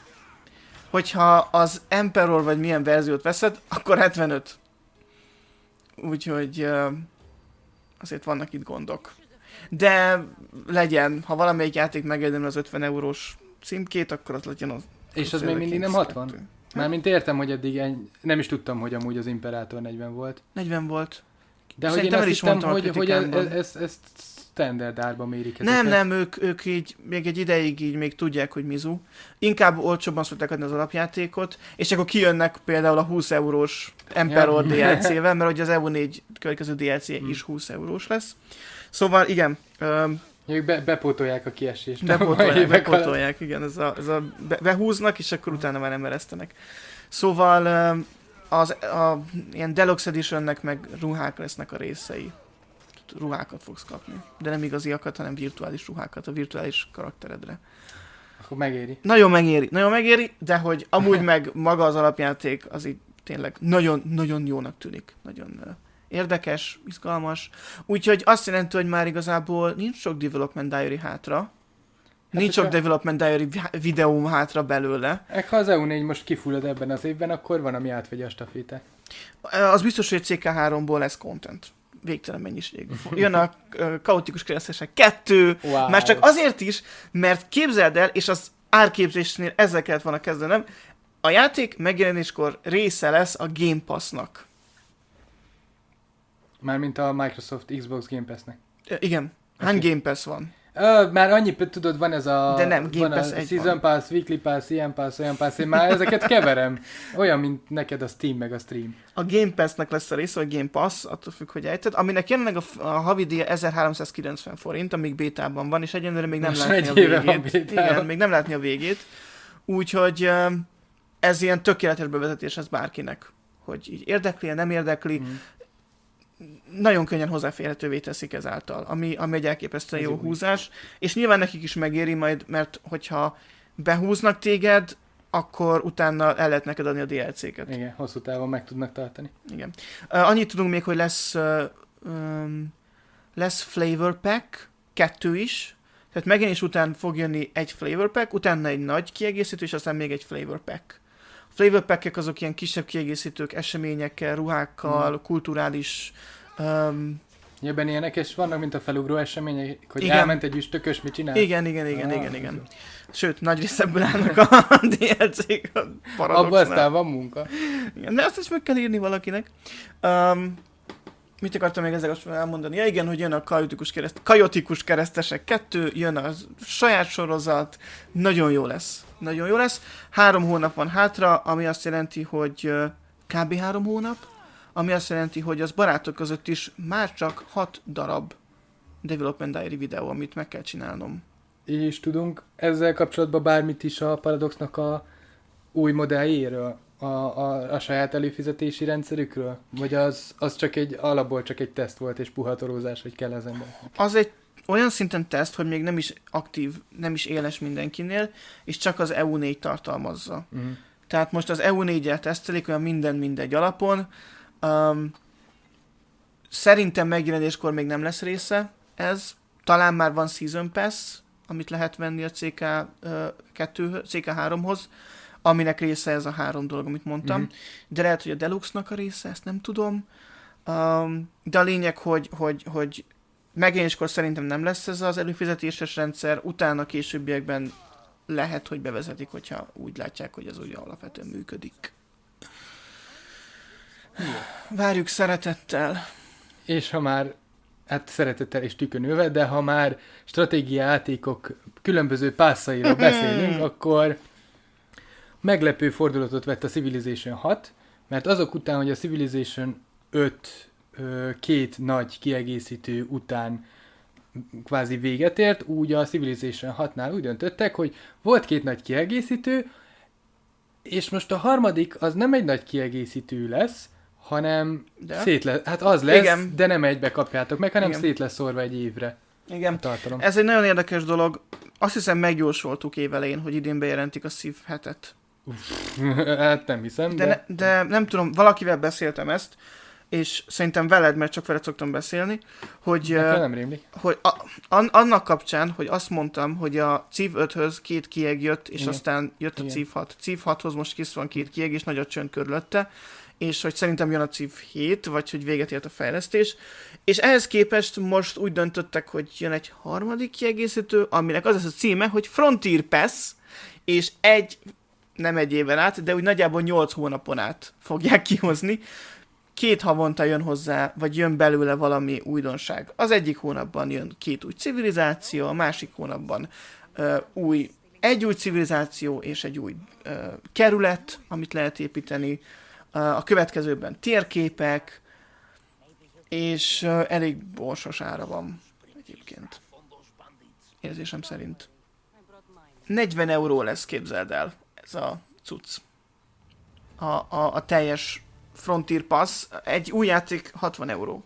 Hogyha az Emperor vagy milyen verziót veszed, akkor hetvenöt. Úgyhogy uh, azért vannak itt gondok. De legyen, ha valamelyik játék megérdemli az ötven eurós címkét, akkor az legyen az. És az még mindig nem hatvan? Mármint értem, hogy eddig egy... nem is tudtam, hogy amúgy az Imperátor negyven volt. negyven volt. De hogy én azt hittem, hogy, hogy ez, ez, ez standard árban mérik ezeket. Nem, nem, ők, ők így még egy ideig így még tudják, hogy mizu. Inkább olcsóbban szokták adni az alapjátékot, és akkor kijönnek például a húsz eurós Emperor ja. dé el cé-vel, mert ugye az E U négy következő dé el cé hmm. is húsz eurós lesz. Szóval igen. Um, Ők be, bepótolják a kiesést. Bepótolják, bepótolják igen. Ez a, ez a be, behúznak, és akkor utána már nem eresztenek. Szóval um, az a, ilyen Deluxe Editionnek meg ruhák lesznek a részei. Ruhákat fogsz kapni. De nem igaziakat, hanem virtuális ruhákat a virtuális karakteredre. Akkor megéri. Nagyon megéri, nagyon megéri, de hogy amúgy meg maga az alapjáték az így tényleg nagyon-nagyon jónak tűnik. Nagyon uh, érdekes, izgalmas. Úgyhogy azt jelenti, hogy már igazából nincs sok Development Diary hátra. Hát nincs sok a... Development Diary videóm hátra belőle. Ek, ha az E U négy most kifullad ebben az évben, akkor van, ami átvegye a stafétát. Az biztos, hogy C K háromból lesz content. Végtelen mennyiség. Jön a uh, kaotikus keresztesek kettő, wow. Már csak azért is, mert képzeld el, és az árképzésnél ezzel kellett volna kezdenem, a játék megjelenéskor része lesz a Game Pass-nak. Mármint a Microsoft Xbox Game Pass-nek. Uh, igen. Hány Game Pass van? Uh, már annyi, tudod, van ez a... De nem, Game Pass a egy Season van. Pass, Weekly Pass, ilyen Pass, olyan Pass, én már ezeket keverem. Olyan, mint neked a Steam meg a Stream. A Game Pass-nek lesz a része, vagy Game Pass, attól függ, hogy ejted, aminek jelenleg a, a havidíja ezerháromszázkilencven forint, amíg bétában van, és egyenlőre még nem most látni a végét. Igen, még nem látni a végét. Úgyhogy ez ilyen tökéletes bevezetés ez bárkinek, hogy így érdekli, nem érdekli. Mm. Nagyon könnyen hozzáférhetővé teszik ezáltal, ami, ami egy elképesztően jó húzás, és nyilván nekik is megéri majd, mert hogyha behúznak téged, akkor utána el lehet neked adni a dé el cé-ket. Igen, hosszú távon meg tudnak tartani. Igen. Uh, annyit tudunk még, hogy lesz, uh, um, lesz Flavor Pack, kettő is, tehát megjelenés után fog jönni egy Flavor Pack, utána egy nagy kiegészítő, és aztán még egy Flavor Pack. Flavor Pack-ek azok ilyen kisebb kiegészítők, eseményekkel, ruhákkal, hmm. kulturális... Um, Ebben ilyenek, és vannak, mint a felugró események, hogy igen. Elment egy üstökös, mit csinál? Igen, igen, igen, ah, igen, igen. Sőt, nagy részebből állnak a dé el cé-k a Paradoxnál. Abba aztán van munka. Igen, de azt is meg kell írni valakinek. Um, mit akartam még ezzel elmondani? Ja igen, hogy jön a kajotikus, kereszt, kajotikus keresztesek kettő, jön a saját sorozat, nagyon jó lesz. Nagyon jó lesz. Három hónap van hátra, ami azt jelenti, hogy kb. három hónap, ami azt jelenti, hogy az barátok között is már csak hat darab Development Diary videó, amit meg kell csinálnom. És tudunk ezzel kapcsolatban bármit is a Paradoxnak a új modelljéről? A, a, a saját előfizetési rendszerükről? Vagy az, az csak egy, alapból csak egy teszt volt és puhatolózás, hogy kell ezen? Az egy, olyan szinten teszt, hogy még nem is aktív, nem is éles mindenkinél, és csak az E U négy tartalmazza. Uh-huh. Tehát most az E U négyel tesztelik, olyan minden mindegy alapon. Um, szerintem megjelenéskor még nem lesz része ez. Talán már van Season Pass, amit lehet venni a C K kettő, C K háromhoz, aminek része ez a három dolog, amit mondtam. Uh-huh. De lehet, hogy a Deluxe-nak a része, ezt nem tudom. Um, de a lényeg, hogy, hogy, hogy megjelenéskor szerintem nem lesz ez az előfizetéses rendszer, utána későbbiekben lehet, hogy bevezetik, hogyha úgy látják, hogy ez ugye alapvetően működik. Jó. Várjuk szeretettel. És ha már, hát szeretettel és tükönülve, de ha már stratégiai játékok különböző pásszairól beszélünk, akkor meglepő fordulatot vett a Civilization hat, mert azok után, hogy a Civilization öt ö, két nagy kiegészítő után kvázi véget ért, úgy a Civilization hatnál úgy döntöttek, hogy volt két nagy kiegészítő, és most a harmadik az nem egy nagy kiegészítő lesz, hanem de? szét lesz, hát az lesz, Igen. de nem egybe kapjátok meg, hanem Igen. szét lesz szórva egy évre. Igen. A tartalom. Ez egy nagyon érdekes dolog. Azt hiszem megjósoltuk évelején, hogy idén bejelentik a Civ hetet. Hát nem hiszem, de... de... De, de nem tudom, valakivel beszéltem ezt, és szerintem veled, mert csak veled szoktam beszélni, hogy, Nekem nem rémlik. hogy a, an, annak kapcsán, hogy azt mondtam, hogy a Civ öthöz két kieg jött, és Igen. aztán jött a Igen. Civ hat. Civ hathoz most kész van két kieg, és nagy a csönd körülötte, és hogy szerintem jön a Civ hét, vagy hogy véget ért a fejlesztés, és ehhez képest most úgy döntöttek, hogy jön egy harmadik kiegészítő, aminek az lesz a címe, hogy Frontier Pass, és egy, nem egy éven át, de úgy nagyjából nyolc hónapon át fogják kihozni. Két havonta jön hozzá, vagy jön belőle valami újdonság. Az egyik hónapban jön két új civilizáció, a másik hónapban uh, új, egy új civilizáció és egy új uh, kerület, amit lehet építeni. Uh, a következőben térképek, és uh, elég borsos ára van egyébként. Érzésem szerint. negyven euró lesz, képzeld el, ez a cucc. A, a, a teljes Frontier Pass, egy új játék hatvan euró.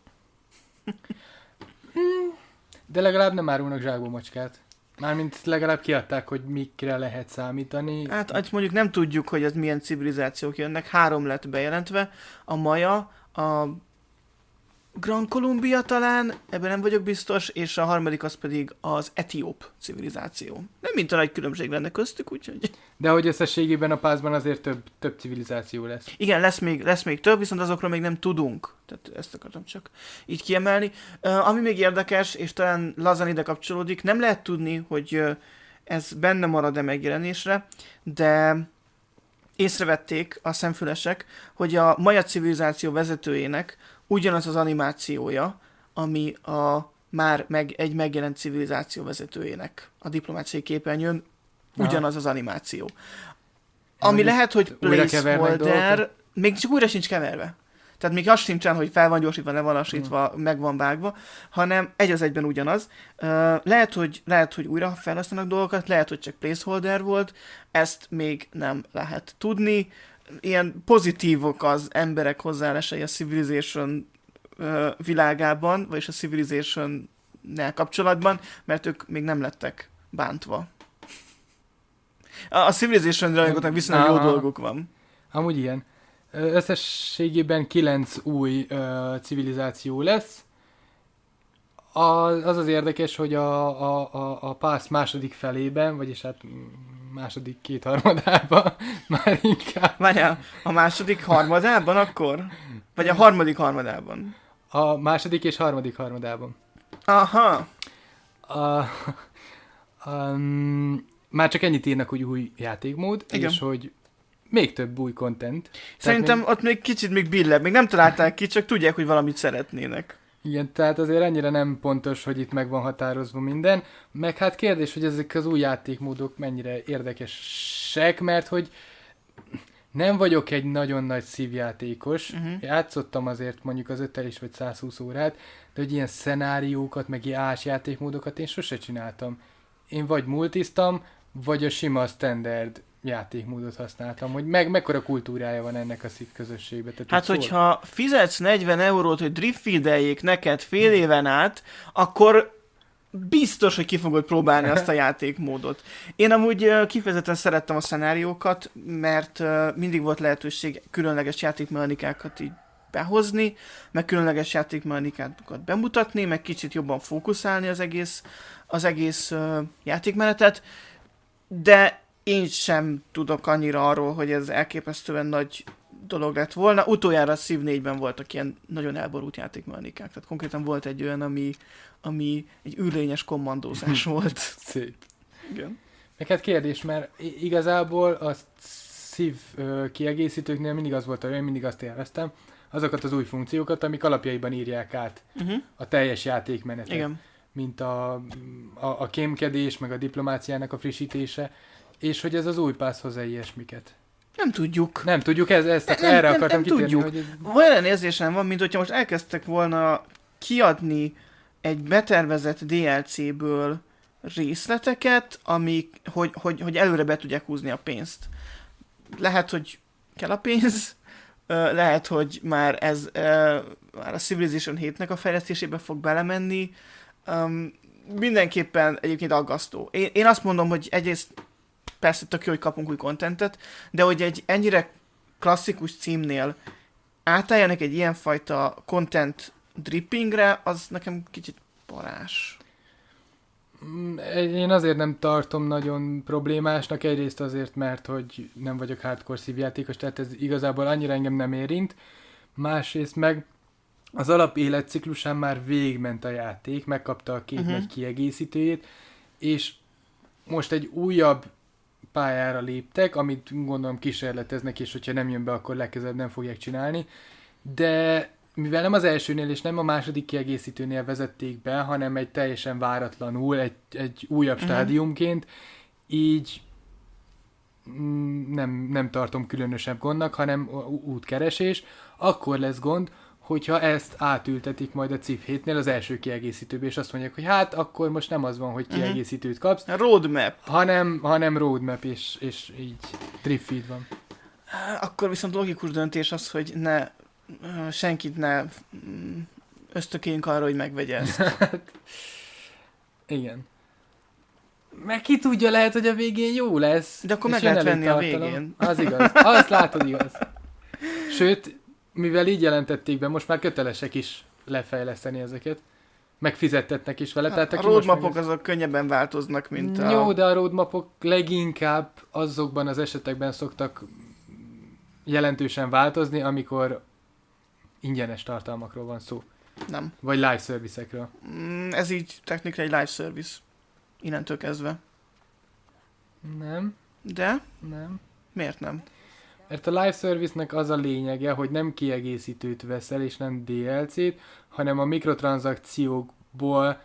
De legalább nem árulnak zsákba macskát. Mármint legalább kiadták, hogy mikre lehet számítani. Hát azt mondjuk nem tudjuk, hogy ez milyen civilizációk jönnek. Három lett bejelentve. A Maja, a Grand Columbia talán, ebben nem vagyok biztos, és a harmadik az pedig az etióp civilizáció. Nem mint a nagy különbség lenne köztük, úgyhogy... De hogy összességében a pászban azért több, több civilizáció lesz. Igen, lesz még, lesz még több, viszont azokról még nem tudunk. Tehát ezt akartam csak így kiemelni. Uh, ami még érdekes, és talán lazán ide kapcsolódik, nem lehet tudni, hogy uh, ez benne marad-e megjelenésre, de észrevették a szemfülesek, hogy a Maja civilizáció vezetőjének ugyanaz az animációja, ami a már meg, egy megjelent civilizáció vezetőjének a diplomáciai képernyőn, ugyanaz az animáció. Ami Hogy lehet, hogy újra kevernek placeholder, dolgokat? még csak újra sincs keverve. Tehát még az sincsen, hogy fel van gyorsítva, le van lassítva, meg van vágva, hanem egy az egyben ugyanaz. Uh, lehet, hogy, lehet, hogy újra felhasználnak dolgokat, lehet, hogy csak placeholder volt, ezt még nem lehet tudni. Ilyen pozitívok az emberek hozzáállásai a Civilization uh, világában, vagyis a Civilization-nel kapcsolatban, mert ők még nem lettek bántva. A, a Civilization rajongóknak viszonylag jó dolguk van. Amúgy ilyen. Összességében kilenc új ö, civilizáció lesz. A, az az érdekes, hogy a, a, a, a pász második felében, vagyis hát második kétharmadában már inkább. Várjál, a második harmadában akkor? Vagy a harmadik harmadában? A második és harmadik harmadában. Aha. A, um, már csak ennyit írnak, hogy új játékmód, igen. És hogy még több új content. Szerintem még... ott még kicsit még billebb, még nem találták ki, csak tudják, hogy valamit szeretnének. Igen, tehát azért ennyire nem pontos, hogy itt meg van határozva minden. Meg hát kérdés, hogy ezek az új játékmódok mennyire érdekesek, mert hogy nem vagyok egy nagyon nagy szívjátékos. Uh-huh. Játszottam azért mondjuk az öttel is, vagy száz húsz órát, de hogy ilyen szenáriókat, meg ilyen ás játékmódokat én sose csináltam. Én vagy multiztam, vagy a sima standard játékmódot használtam, hogy meg mekkora kultúrája van ennek a szív közösségbe. Tehát hát, hogyha fizetsz negyven eurót, hogy driftfieldeljék neked fél éven át, akkor biztos, hogy ki fogod próbálni azt a játékmódot. Én amúgy uh, kifejezetten szerettem a szenáriókat, mert uh, mindig volt lehetőség különleges játékmechanikákat így behozni, meg különleges játékmechanikákat bemutatni, meg kicsit jobban fókuszálni az egész, az egész uh, játékmenetet, de én sem tudok annyira arról, hogy ez elképesztően nagy dolog lett volna. Utoljára a Civ négyben voltak ilyen nagyon elborult játékmechanikák, tehát konkrétan volt egy olyan, ami, ami egy űrlényes kommandózás volt. Szép. Igen. Meg hát kérdés, mert igazából a Civ kiegészítőknél mindig az volt, hogy én mindig azt élveztem, azokat az új funkciókat, amik alapjaiban írják át uh-huh. a teljes játékmenetet. Igen. Mint a, a, a kémkedés, meg a diplomáciának a frissítése, és hogy ez az új pász hozzá ilyesmiket. Nem tudjuk. Nem tudjuk, ez, ezt nem, erre nem, akartam nem kitérni. Hogy ez... Olyan érzésem van, mint hogyha most elkezdtek volna kiadni egy betervezett dé el cé-ből részleteket, amik, hogy, hogy, hogy előre be tudják húzni a pénzt. Lehet, hogy kell a pénz, lehet, hogy már ez már a Civilization hétnek a fejlesztésébe fog belemenni. Um, mindenképpen egyébként aggasztó. Én, én azt mondom, hogy egyrészt persze tök jó, hogy kapunk új kontentet, de hogy egy ennyire klasszikus címnél átálljanak egy ilyenfajta content drippingre, az nekem kicsit parás. Én azért nem tartom nagyon problémásnak, egyrészt azért, mert hogy nem vagyok hardcore szívjátékos, tehát ez igazából annyira engem nem érint. Másrészt meg az alap életciklusán már végigment a játék, megkapta a két uh-huh. nagy kiegészítőjét, és most egy újabb pályára léptek, amit gondolom kísérleteznek, és hogyha nem jön be, akkor legközelebb nem fogják csinálni. De mivel nem az elsőnél és nem a második kiegészítőnél vezették be, hanem egy teljesen váratlanul, egy, egy újabb uh-huh. stádiumként, így nem, nem tartom különösebb gondnak, hanem útkeresés. Akkor lesz gond, hogyha ezt átültetik majd a Civ hétnél az első kiegészítőbe, és azt mondják, hogy hát akkor most nem az van, hogy kiegészítőt kapsz. Roadmap. Hanem, hanem roadmap, és, és így trip feed van. Akkor viszont logikus döntés az, hogy ne senkit ne ösztökéljünk arra, hogy megvegye ezt. Igen. Meg ki tudja, lehet, hogy a végén jó lesz. De akkor meg lehet venni a végén. Az igaz. Azt látod, igaz. Sőt, mivel így jelentették be, most már kötelesek is lefejleszteni ezeket. Megfizettetnek is vele. Hát, tehát a roadmapok meg... azok könnyebben változnak, mint a... Jó, de a roadmapok leginkább azokban az esetekben szoktak jelentősen változni, amikor ingyenes tartalmakról van szó. Nem. Vagy live service-ekről. Mm, ez így technikailag egy live service. Innentől kezdve. Nem. De? Nem. Miért nem? Mert a live service-nek az a lényege, hogy nem kiegészítőt veszel, és nem dé el cét, hanem a mikrotranszakciókból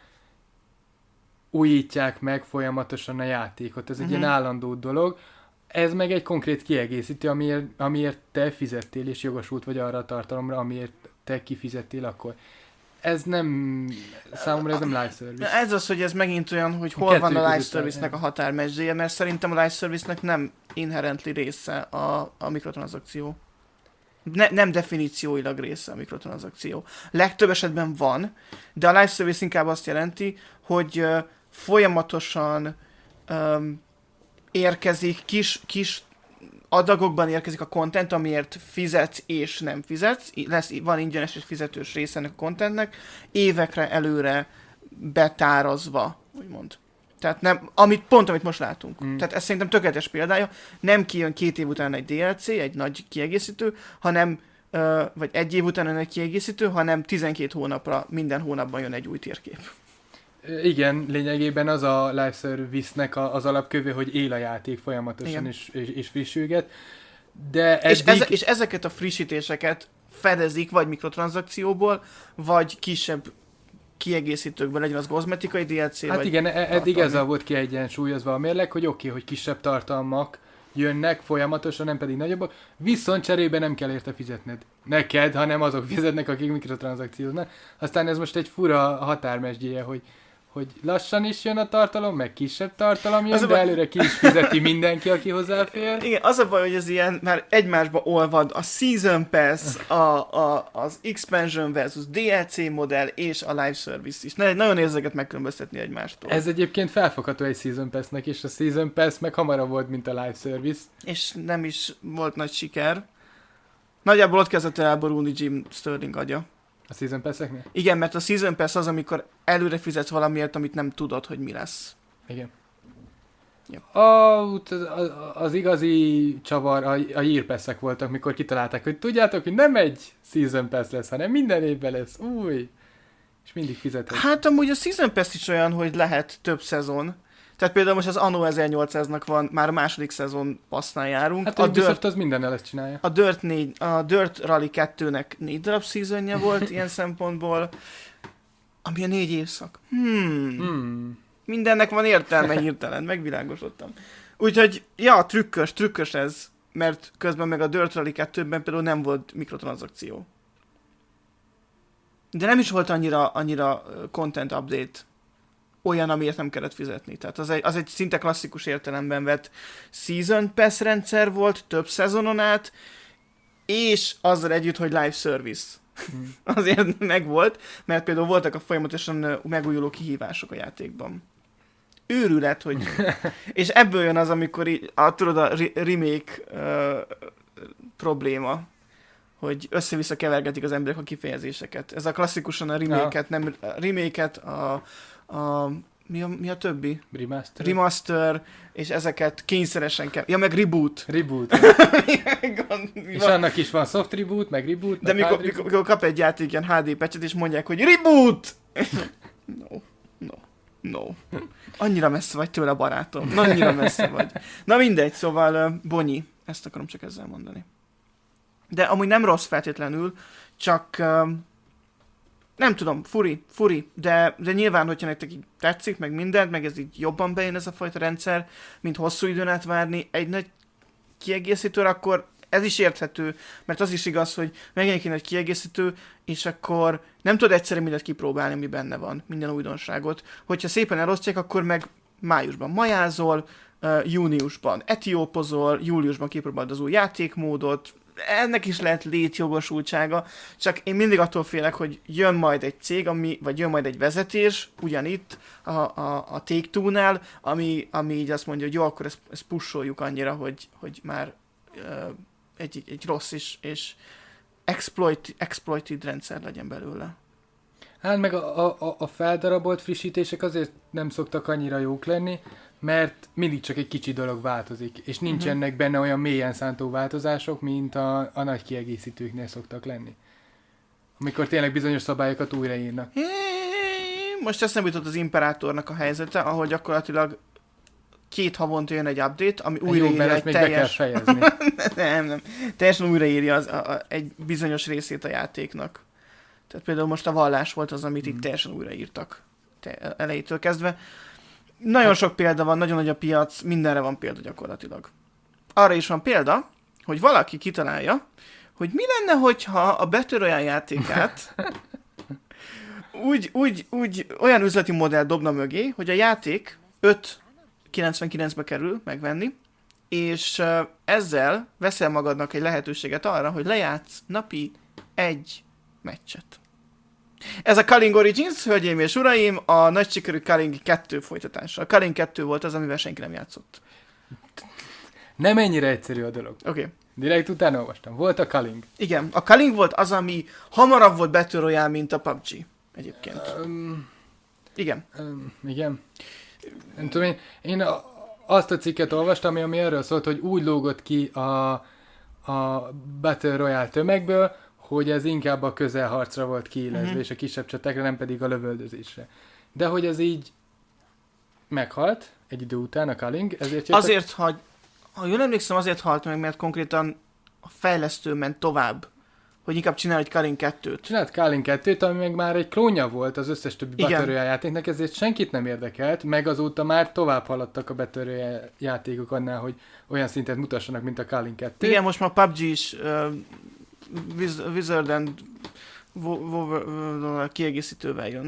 újítják meg folyamatosan a játékot. Ez uh-huh. egy ilyen állandó dolog. Ez meg egy konkrét kiegészítő, amiért, amiért te fizettél, és jogosult vagy arra a tartalomra, amiért te kifizettél akkor. Ez nem, számomra ez nem live service. Ez az, hogy ez megint olyan, hogy hol van a live service-nek a határmezője, mert szerintem a live service-nek nem inherently része a, a mikrotranszakció. Ne, nem definícióilag része a mikrotranszakció. Legtöbb esetben van, de a live service inkább azt jelenti, hogy uh, folyamatosan um, érkezik, kis, kis adagokban érkezik a content, amiért fizetsz és nem fizetsz. Lesz, van ingyenes és fizetős része ennek a contentnek, évekre előre betárazva, úgymond. Tehát nem, amit, pont amit most látunk. Mm. Tehát ez szerintem tökéletes példája. Nem kijön két év után egy dé el cé, egy nagy kiegészítő, hanem, uh, vagy egy év után egy kiegészítő, hanem tizenkét hónapra minden hónapban jön egy új térkép. Igen, lényegében az a live service-nek az alapköve, hogy él a játék folyamatosan és, és, és frissülget. De eddig... és, eze, és ezeket a frissítéseket fedezik vagy mikrotranszakcióból, vagy kisebb kiegészítőkből, legyen az kozmetikai dé el cé. Hát vagy igen, eddig ezzel volt kiegyensúlyozva a mérleg, hogy oké, okay, hogy kisebb tartalmak jönnek folyamatosan, nem pedig nagyobbak, viszont cserébe nem kell érte fizetned. Neked, hanem azok fizetnek, akik mikrotranszakcióznak. Aztán ez most egy fura határmesdjéje, hogy hogy lassan is jön a tartalom, meg kisebb tartalom jön, Az a de baj- előre ki is fizeti mindenki, aki hozzáfér. Igen, az a baj, hogy ez ilyen már egymásba olvad a Season Pass, a, a, az Expansion versus dé el cé modell és a Live Service is. Ne, nagyon érzeket megkülönböztetni egymástól. Ez egyébként felfogható egy Season Pass-nek, és a Season Pass meg hamarabb volt, mint a Live Service. És nem is volt nagy siker. Nagyjából ott kezdett el elborulni Jim Sterling agya. A Season Pass-eknél? Igen, mert a Season Pass az, amikor előre fizetsz valamiért, amit nem tudod, hogy mi lesz. Igen. Yep. A, az, az igazi csavar a, a Year Pass-ek voltak, mikor kitalálták, hogy tudjátok, hogy nem egy Season Pass lesz, hanem minden évben lesz új. És mindig fizetett. Hát amúgy a Season Pass is olyan, hogy lehet több szezon. Tehát például most az Anno ezernyolcszáznak van, már a második szezon passznál járunk. Hát a a Ubisoft Dirt, az mindennel ezt csinálja. a Dirt, négy, a Dirt Rally kettőnek négy darab szezonja volt ilyen szempontból, ami a négy évszak. Hmm. Hmm. Mindennek van értelme hirtelen, megvilágosodtam. Úgyhogy, ja, trükkös, trükkös ez, mert közben meg a Dirt Rally kettőben például nem volt mikrotranszakció. De nem is volt annyira, annyira content update olyan, amiért nem kellett fizetni. Tehát az egy, az egy szinte klasszikus értelemben vett Season Pass rendszer volt, több szezonon át, és azzal együtt, hogy live service. Hmm. Azért megvolt, mert például voltak a folyamatosan megújuló kihívások a játékban. Őrület, hogy... és ebből jön az, amikor í- a, tudod, a re- remake uh, probléma, hogy össze-vissza kevergetik az emberek a kifejezéseket. Ez a klasszikusan a remake-et, nem a remake-et, a, a mi, a mi a többi? Remaster. Remaster, és ezeket kényszeresen kell... Ja, meg reboot. Reboot. Mi És van? annak is van soft reboot, meg reboot, De meg mikor, hard mikor, reboot. mikor kap egy játék ilyen há dé patchet, és mondják, hogy reboot! No, no, no. Annyira messze vagy tőle, barátom. Annyira messze vagy. Na mindegy, szóval uh, Bonyi. Ezt akarom csak ezzel mondani. De amúgy nem rossz feltétlenül, csak uh, nem tudom, furi, furi, de, de nyilván, hogyha nektek így tetszik, meg mindent, meg ez így jobban bejön ez a fajta rendszer, mint hosszú időn át várni egy nagy kiegészítőre, akkor ez is érthető, mert az is igaz, hogy megjelenik egy nagy kiegészítő, és akkor nem tudod egyszerűen mindent kipróbálni, ami benne van, minden újdonságot. Hogyha szépen elosztják, akkor meg májusban majázol, uh, júniusban etiópozol, júliusban kipróbálod az új játékmódot, ennek is lehet létjogosultsága, csak én mindig attól félek, hogy jön majd egy cég, ami, vagy jön majd egy vezetés, ugyanitt a, a, a Take-Two-nál, ami, ami így azt mondja, hogy jó, akkor ezt, ezt pusoljuk annyira, hogy, hogy már uh, egy, egy rossz is, és exploit, exploited rendszer legyen belőle. Hát meg a, a, a feldarabolt frissítések azért nem szoktak annyira jók lenni, mert mindig csak egy kicsi dolog változik, és nincsenek uh-huh. benne olyan mélyen szántó változások, mint a, a nagy kiegészítőknél szoktak lenni. Amikor tényleg bizonyos szabályokat újraírnak. Most ezt nem jutott az Imperátornak a helyzete, ahol gyakorlatilag két havonta jön egy update, ami újraírja egy még teljes... be kell fejezni. nem, nem. Teljesen újraírja az, a, a, egy bizonyos részét a játéknak. Tehát például most a vallás volt az, amit mm. itt teljesen újraírtak te, elejétől kezdve. Nagyon hát. sok példa van, nagyon nagy a piac, mindenre van példa gyakorlatilag. Arra is van példa, hogy valaki kitalálja, hogy mi lenne, hogyha a Battle Royale játékát úgy, úgy, úgy olyan üzleti modell dobna mögé, hogy a játék öt kilencvenkilencbe kerül megvenni, és ezzel veszel magadnak egy lehetőséget arra, hogy lejátsz napi egy meccset. Ez a Culling Origins, hölgyeim és uraim, a nagy sikerű Culling kettő folytatása. A Culling kettő volt az, amivel senki nem játszott. Nem ennyire egyszerű a dolog. Oké. Okay. Direkt utána olvastam. Volt a Culling. Igen, a Culling volt az, ami hamarabb volt Battle Royale, mint a pé u bé gé egyébként. Um, igen. Um, igen. Nem tudom, én, én a, azt a cikket olvastam, ami arról szólt, hogy úgy lógott ki a, a Battle Royale tömegből, hogy ez inkább a közelharcra volt kiélezve, uh-huh. és a kisebb csatákra, nem pedig a lövöldözésre. De hogy ez így meghalt egy idő után a Culling, ezért jöttek... Azért, ha, ha jól emlékszem, azért halt meg, mert konkrétan a fejlesztő ment tovább, hogy inkább csinál egy Culling kettőt. Csinált Culling kettőt, ami meg már egy klónja volt az összes többi Battle Royale játéknak, ezért senkit nem érdekelt, meg azóta már tovább haladtak a Battle Royale játékok annál, hogy olyan szintet mutassanak, mint a Culling kettő. Igen, most már a pé u bé gé is uh, Wiz- Wizard and Wo- Wo- Wo- kiegészítővel jön.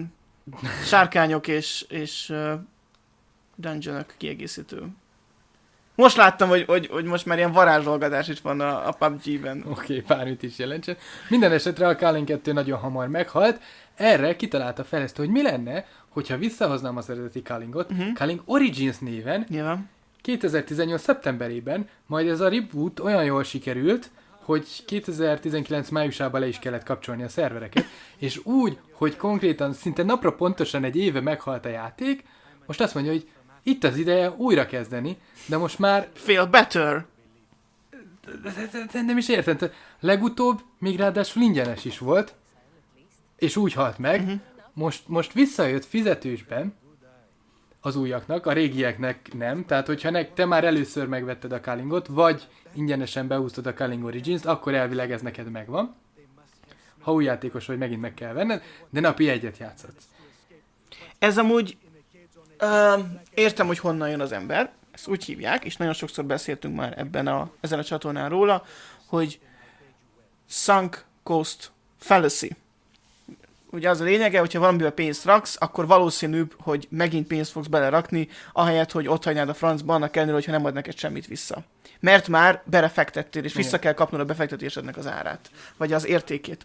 Sárkányok és, és uh, dungeonok kiegészítő. Most láttam, hogy, hogy, hogy most már ilyen varázsolgatás is van a, a pé u bé gé-ben. Oké, okay, bármit is jelentsen. Minden esetre a Culling kettő nagyon hamar meghalt. Erre kitalálta fejlesztő, hogy mi lenne, hogyha visszahoznám az eredeti Cullingot, uh-huh. Culling Origins néven, Nyilván. kétezer-tizennyolc szeptemberében, majd ez a reboot olyan jól sikerült, hogy kétezer-tizenkilenc májusában le is kellett kapcsolni a szervereket, és úgy, hogy konkrétan szinte napra pontosan egy éve meghalt a játék, most azt mondja, hogy itt az ideje újra kezdeni, de most már... Feel better! De, de, de nem is értem. Legutóbb még ráadásul ingyenes is volt, és úgy halt meg. Uh-huh. Most, most visszajött fizetősben az újaknak, a régieknek nem. Tehát, hogyha ne, te már először megvetted a Cullingot, vagy ingyenesen behúztad a Culling Origins-t, akkor elvileg ez neked megvan. Ha új játékos vagy, megint meg kell venned, de napi egyet játszhatsz. Ez amúgy... Uh, értem, hogy honnan jön az ember, ezt úgy hívják, és nagyon sokszor beszéltünk már ebben a, ezen a csatornán róla, hogy sunk cost fallacy. Ugye az a lényege, hogyha valamiben pénzt raksz, akkor valószínűbb, hogy megint pénzt fogsz belerakni, ahelyett, hogy ott hagynád a francba, annak ellenére, hogyha nem ad neked semmit vissza. Mert már belefektettél, és vissza kell kapnod a befektetésednek az árát, vagy az értékét.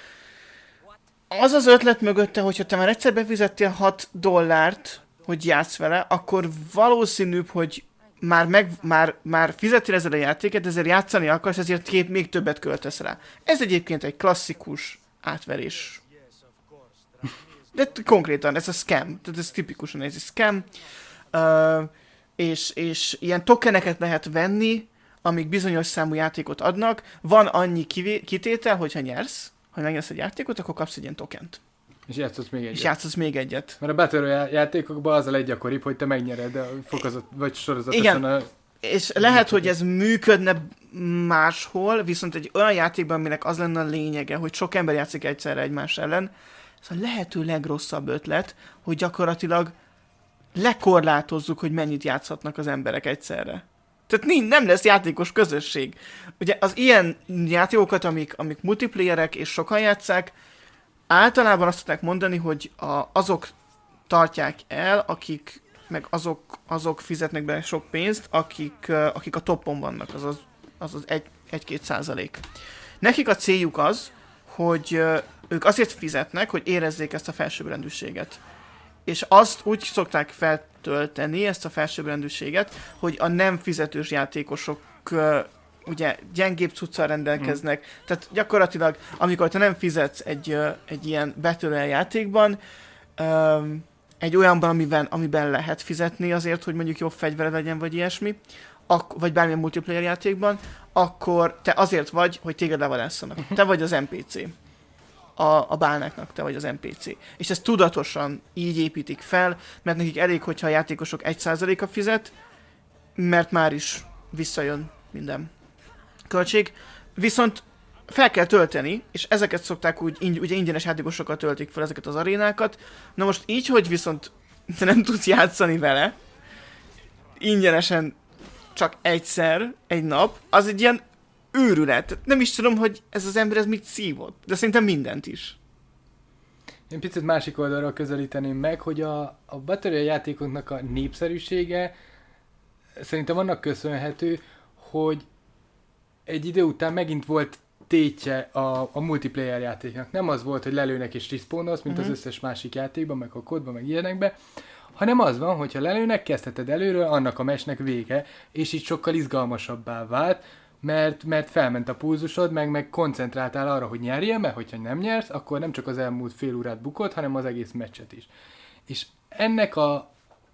Az az ötlet mögötte, hogyha te már egyszer befizettél hat dollárt, hogy játsz vele, akkor valószínűbb, hogy már, meg, már, már fizettél ezzel a játéket, ezért játszani akarsz, ezért két még többet költesz rá. Ez egyébként egy klasszikus átverés. De konkrétan, ez a scam. Tehát ez tipikusan ez egy scam. Uh, és, és ilyen tokeneket lehet venni, amik bizonyos számú játékot adnak. Van annyi kivé- kitétel, hogyha nyersz, ha megnyersz egy játékot, akkor kapsz egy ilyen tokent. És játszhatsz még egyet. És játszhatsz még egyet. Mert a Battle Royale játékokban az a leggyakoribb, hogy te megnyered a fokozott, vagy sorozatosan igen. a... És lehet, hogy ez működne máshol, viszont egy olyan játékban, aminek az lenne a lényege, hogy sok ember játszik egyszerre egymás ellen, ez a lehető legrosszabb ötlet, hogy gyakorlatilag lekorlátozzuk, hogy mennyit játszhatnak az emberek egyszerre. Tehát nem lesz játékos közösség. Ugye az ilyen játékokat, amik, amik multiplayerek és sokan játsszák, általában azt tudják mondani, hogy a, azok tartják el, akik meg azok, azok fizetnek be sok pénzt, akik, akik a toppon vannak, azaz, azaz egy, egy-két százalék. Nekik a céljuk az, hogy ők azért fizetnek, hogy érezzék ezt a felsőbbrendűséget. És azt úgy szokták feltölteni, ezt a felsőbbrendűséget, hogy a nem fizetős játékosok ugye gyengébb cuccal rendelkeznek. Mm. Tehát gyakorlatilag, amikor te nem fizetsz egy, egy ilyen Battle Royale játékban, um, egy olyanban, amiben, amiben lehet fizetni azért, hogy mondjuk jobb fegyvered legyen, vagy ilyesmi, ak- vagy bármilyen multiplayer játékban, akkor te azért vagy, hogy téged levadásszanak. Te vagy az en pé cé. A, a bálnáknak te vagy az en pé cé. És ezt tudatosan így építik fel, mert nekik elég, hogyha a játékosok egy százaléka fizet, mert már is visszajön minden költség. Viszont fel kell tölteni, és ezeket szokták úgy, így, ugye ingyenes játékosokkal töltik fel ezeket az arénákat. Na most így, hogy viszont te nem tudsz játszani vele, ingyenesen csak egyszer, egy nap, az egy ilyen őrület. Nem is tudom, hogy ez az ember ez mit szívott, de szerintem mindent is. Én picit másik oldalról közelíteném meg, hogy a, a Battle Royale játékoknak a népszerűsége szerintem annak köszönhető, hogy egy idő után megint volt tétje a, a multiplayer játéknak. Nem az volt, hogy lelőnek és respawnolsz, mint uh-huh. az összes másik játékban, meg a kódban, meg ilyenekbe, hanem az van, hogyha lelőnek, kezdheted előről, annak a meccsnek vége, és így sokkal izgalmasabbá vált, mert, mert felment a pulzusod, meg, meg koncentráltál arra, hogy nyerjél, mert hogyha nem nyersz, akkor nem csak az elmúlt fél órát bukod, hanem az egész meccset is. És ennek a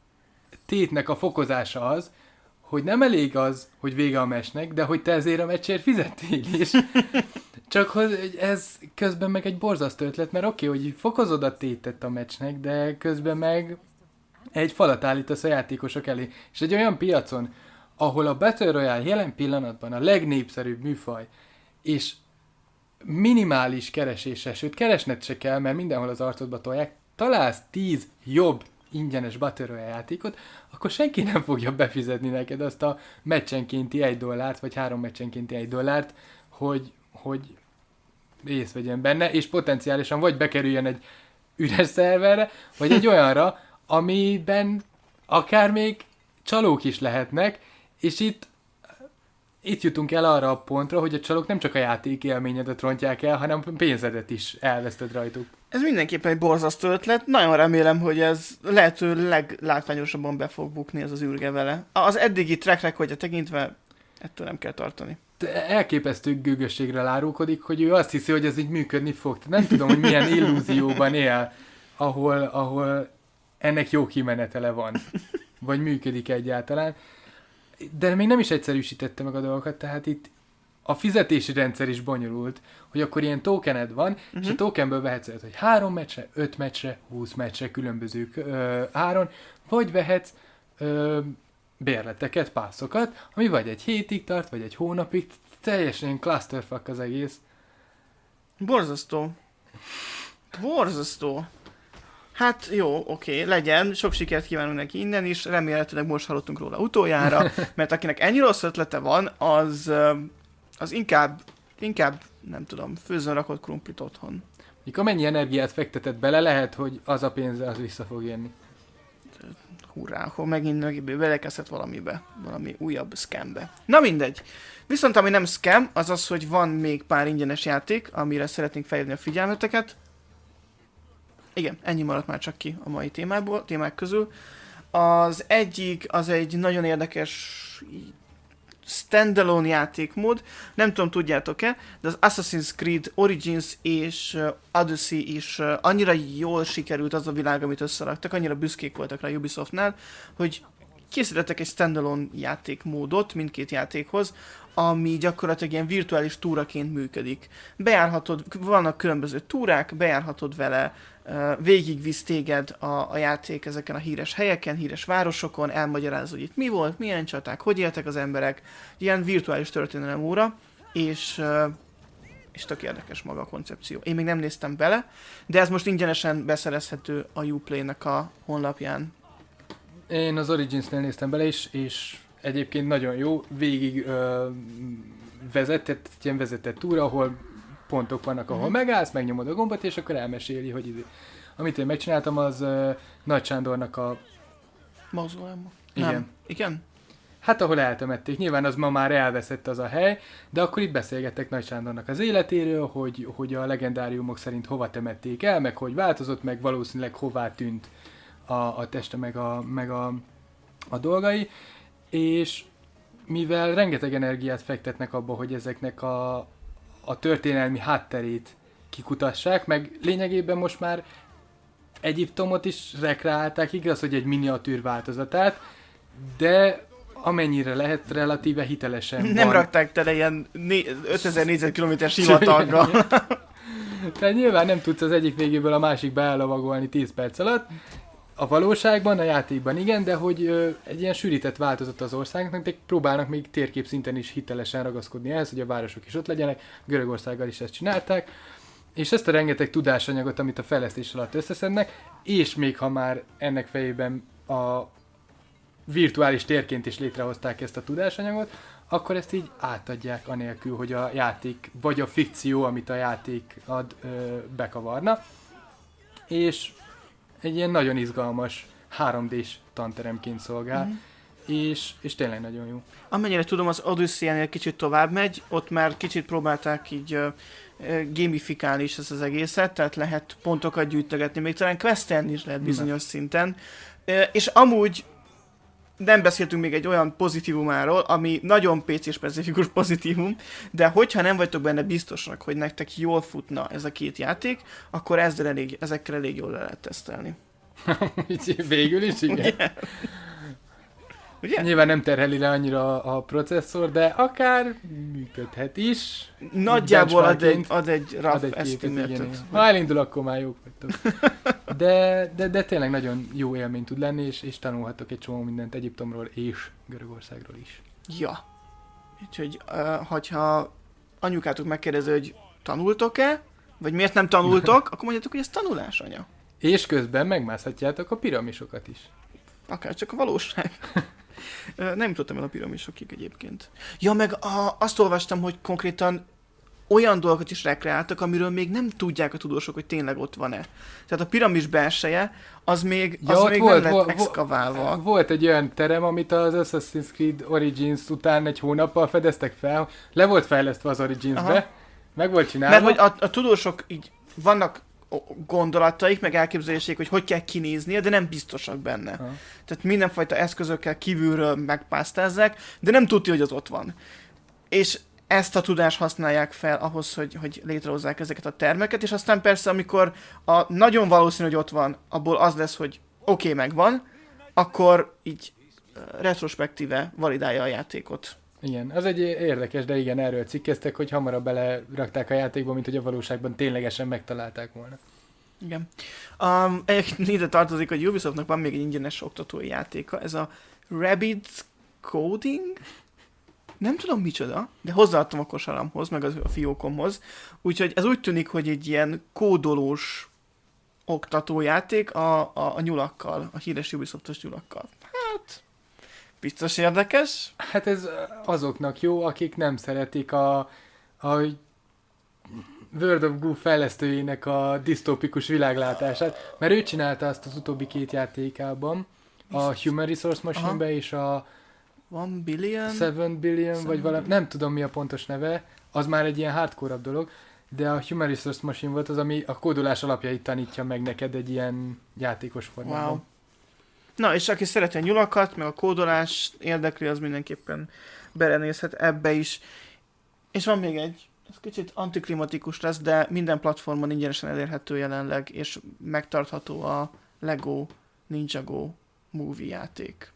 tétnek a fokozása az, hogy nem elég az, hogy vége a meccsnek, de hogy te ezért a meccsért fizettél is. Csak hogy ez közben meg egy borzasztó ötlet, mert oké, okay, hogy fokozod a tétet a meccsnek, de közben meg egy falat állítasz a játékosok elé. És egy olyan piacon, ahol a Battle Royale jelen pillanatban a legnépszerűbb műfaj, és minimális keresése, sőt keresned se kell, mert mindenhol az arcodba tolják, találsz tíz jobb ingyenes Battle Royale játékot, akkor senki nem fogja befizetni neked azt a meccsenkénti egy dollárt, vagy három meccsenkénti egy dollárt, hogy, hogy részt vegyen benne, és potenciálisan vagy bekerüljen egy üres szerverre, vagy egy olyanra, amiben akár még csalók is lehetnek, és itt itt jutunk el arra a pontra, hogy a csalók nem csak a játék élményedet rontják el, hanem pénzedet is elveszted rajtuk. Ez mindenképpen egy borzasztó ötlet. Nagyon remélem, hogy ez lehető leglátványosabban be fog bukni ez az űrge vele. Az eddigi track recordja tekintve ettől nem kell tartani. De elképesztő gőgösségre lárulkodik, hogy ő azt hiszi, hogy ez így működni fog. Nem tudom, hogy milyen illúzióban él, ahol, ahol ennek jó kimenetele van. Vagy működik egyáltalán. De még nem is egyszerűsítette meg a dolgokat, tehát itt a fizetési rendszer is bonyolult, hogy akkor ilyen tokened van, uh-huh. és a tokenből vehetsz olyat, hogy három meccsre, öt meccsre, húsz meccsre különböző ö, áron, vagy vehetsz ö, bérleteket, passzokat, ami vagy egy hétig tart, vagy egy hónapig, teljesen clusterfuck az egész. Borzasztó. Borzasztó. Hát jó, oké, legyen, sok sikert kívánunk neki innen is, remélhetőleg most hallottunk róla utoljára, mert akinek ennyi rossz ötlete van, az, az inkább, inkább, nem tudom, főzzön rakott krumplit otthon. Míg amennyi energiát fektetett bele, lehet, hogy az a pénze az vissza fog jönni. Hurrá, akkor megint mögéből belekezdett valamibe, valami újabb scambe. Na mindegy. Viszont ami nem scam, az az, hogy van még pár ingyenes játék, amire szeretnénk felhívni a figyelmeteket. Igen, ennyi maradt már csak ki a mai témából, témák közül. Az egyik, az egy nagyon érdekes standalone játékmód. Nem tudom, tudjátok-e, de az Assassin's Creed Origins és Odyssey is annyira jól sikerült az a világ, amit összeraktak, annyira büszkék voltak rá Ubisoftnál, hogy készítettek egy standalone játékmódot mindkét játékhoz, ami gyakorlatilag ilyen virtuális túraként működik. Bejárhatod, vannak különböző túrák, bejárhatod vele, végigvisz téged a, a játék ezeken a híres helyeken, híres városokon, elmagyarázod, hogy itt mi volt, milyen csaták, hogy éltek az emberek, ilyen virtuális történelem óra, és, és tök érdekes maga a koncepció. Én még nem néztem bele, de ez most ingyenesen beszerezhető a Uplay-nek a honlapján. Én az Origins-nél néztem bele is, és egyébként nagyon jó, végig ö, vezetett, ilyen vezetett túra, ahol pontok vannak, ahol mm. megállsz, megnyomod a gombot, és akkor elmeséli, hogy idő. Amit én megcsináltam, az uh, Nagy Sándornak a... Mauzoleum? Igen. Nem. Igen? Hát ahol eltemették. Nyilván az ma már elveszett az a hely, de akkor itt beszélgettek Nagy Sándornak az életéről, hogy, hogy a legendáriumok szerint hova temették el, meg hogy változott, meg valószínűleg hová tűnt a, a teste, meg a, meg a, a dolgai. És mivel rengeteg energiát fektetnek abba, hogy ezeknek a a történelmi hátterét kikutassák, meg lényegében most már Egyiptomot is rekreálták, igaz, hogy egy miniatűr változatát, de amennyire lehet, relatíve hitelesen Nem van. rakták tele ilyen ötezer négyzetkilométer sivataggal. Tehát nyilván nem tudsz az egyik végéből a másikba ellovagolni tíz perc alatt. A valóságban, a játékban igen, de hogy ö, egy ilyen sűrített változat az országnak, de próbálnak még térkép szinten is hitelesen ragaszkodni ehhez, hogy a városok is ott legyenek, Görögországgal is ezt csinálták, és ezt a rengeteg tudásanyagot, amit a fejlesztés alatt összeszednek, és még ha már ennek fejében a virtuális térként is létrehozták ezt a tudásanyagot, akkor ezt így átadják anélkül, hogy a játék, vagy a fikció, amit a játék ad, ö, bekavarna. És egy ilyen nagyon izgalmas három dés tanteremként szolgál, mm. és, és tényleg nagyon jó. Amennyire tudom, az Odyssey-nél kicsit tovább megy, ott már kicsit próbálták így uh, gamifikálni is ezt az egészet, tehát lehet pontokat gyűjtögetni, még talán questelni is lehet bizonyos mm. szinten. Uh, és amúgy nem beszéltünk még egy olyan pozitívumáról, ami nagyon pé cé-specifikus pozitívum, de hogyha nem vagytok benne biztosak, hogy nektek jól futna ez a két játék, akkor ezzel elég, ezekkel elég jól le lehet tesztelni. Végül is, igen. Ugye? Ugye? Nyilván nem terheli le annyira a processzor, de akár működhet is. Nagyjából ad egy, ad egy rough estimatet. Ha elindul, akkor már jók vagytok. De, de, de tényleg nagyon jó élmény tud lenni, és, és tanulhatok egy csomó mindent Egyiptomról és Görögországról is. Ja. Úgyhogy, uh, hogyha anyukátok megkérdezi, hogy tanultok-e, vagy miért nem tanultok, akkor mondjátok, hogy ez tanulás, anya. És közben megmászhatjátok a piramisokat is. Akár csak a valóság. Nem jutottam el a piramisokig egyébként. Ja, meg a, azt olvastam, hogy konkrétan olyan dolgokat is rekreáltak, amiről még nem tudják a tudósok, hogy tényleg ott van-e. Tehát a piramis belseje, az még, Ja, az ott még volt, nem lett volt, exkaválva. volt egy olyan terem, amit az Assassin's Creed Origins után egy hónappal fedeztek fel. Le volt fejlesztve az Origins-be, Aha. meg volt csinálva. Mert hogy a, a tudósok így vannak gondolataik, meg elképzeléseik, hogy hogy kell kinéznie, de nem biztosak benne. Aha. Tehát mindenfajta eszközökkel kívülről megpásztázzák, de nem tudja, hogy az ott van. És ezt a tudást használják fel ahhoz, hogy, hogy létrehozzák ezeket a termeket, és aztán persze, amikor a nagyon valószínű, hogy ott van, abból az lesz, hogy oké, okay, megvan, akkor így retrospektíve validálja a játékot. Igen, az egy érdekes, de igen, erről cikkeztek, hogy hamarabb belerakták a játékba, mint hogy a valóságban ténylegesen megtalálták volna. Igen. Um, egyébként ide tartozik, hogy Ubisoftnak van még egy ingyenes oktatói játéka, ez a Rabbids Coding? Nem tudom micsoda, de hozzáadtam a kosaramhoz, meg a fiókomhoz. Úgyhogy ez úgy tűnik, hogy egy ilyen kódolós oktatójáték a, a, a nyulakkal, a híres Ubisoftos nyulakkal. Hát, biztos érdekes. Hát ez azoknak jó, akik nem szeretik a, a World of Goo fejlesztőjének a disztópikus világlátását, mert ő csinálta azt az utóbbi két játékában, a Human Resource Machine-be és a One billion? Seven billion, Seven vagy valami, nem tudom mi a pontos neve, az már egy ilyen hardcore-abb dolog, de a Human Resource Machine volt az, ami a kódolás alapjait tanítja meg neked egy ilyen játékos formában. Wow. Na, és aki szereti a nyulakat, meg a kódolás érdekli, az mindenképpen belenézhet ebbe is. És van még egy, ez kicsit antiklimatikus lesz, de minden platformon ingyenesen elérhető jelenleg, és megtartható a Lego Ninjago Movie játék.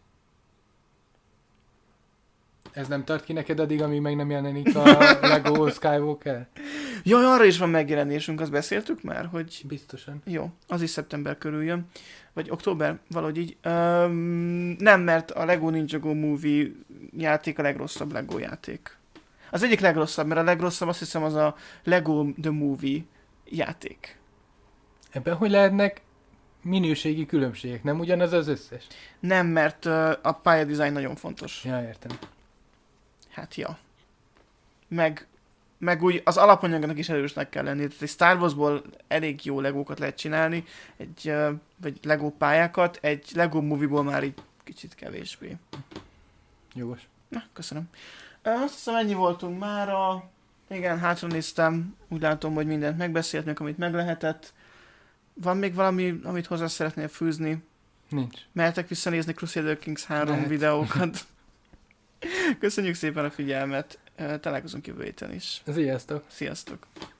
Ez nem tart ki neked addig, amíg meg nem jelenik a Lego Skywalker? Jaj, arra is van megjelenésünk, azt beszéltük már, hogy... Biztosan. Jó, az is szeptember körül jön. Vagy október, valahogy így. Öm, nem, mert a Lego Ninjago Movie játék a legrosszabb Lego játék. Az egyik legrosszabb, mert a legrosszabb azt hiszem az a Lego The Movie játék. Ebben hogy lehetnek minőségi különbségek? Nem ugyanaz az összes? Nem, mert ö, a pályadizájn nagyon fontos. Ja, értem. Hát ja. Meg, meg úgy az alapanyagnak is erősnek kell lenni. Tehát egy Star Warsból elég jó legókat lehet csinálni, egy, ö, vagy Lego pályákat, egy Lego Movie-ból már így kicsit kevésbé. Jogos. Na, köszönöm. Ö, Azt hiszem ennyi voltunk mára. Igen, hátra néztem, úgy látom, hogy mindent megbeszéltünk, amit meg lehetett. Van még valami, amit hozzá szeretnél fűzni? Nincs. Mehetek visszanézni Crusader Kings három Lehet. videókat. Köszönjük szépen a figyelmet, találkozunk jövő héten is. Sziasztok! Sziasztok!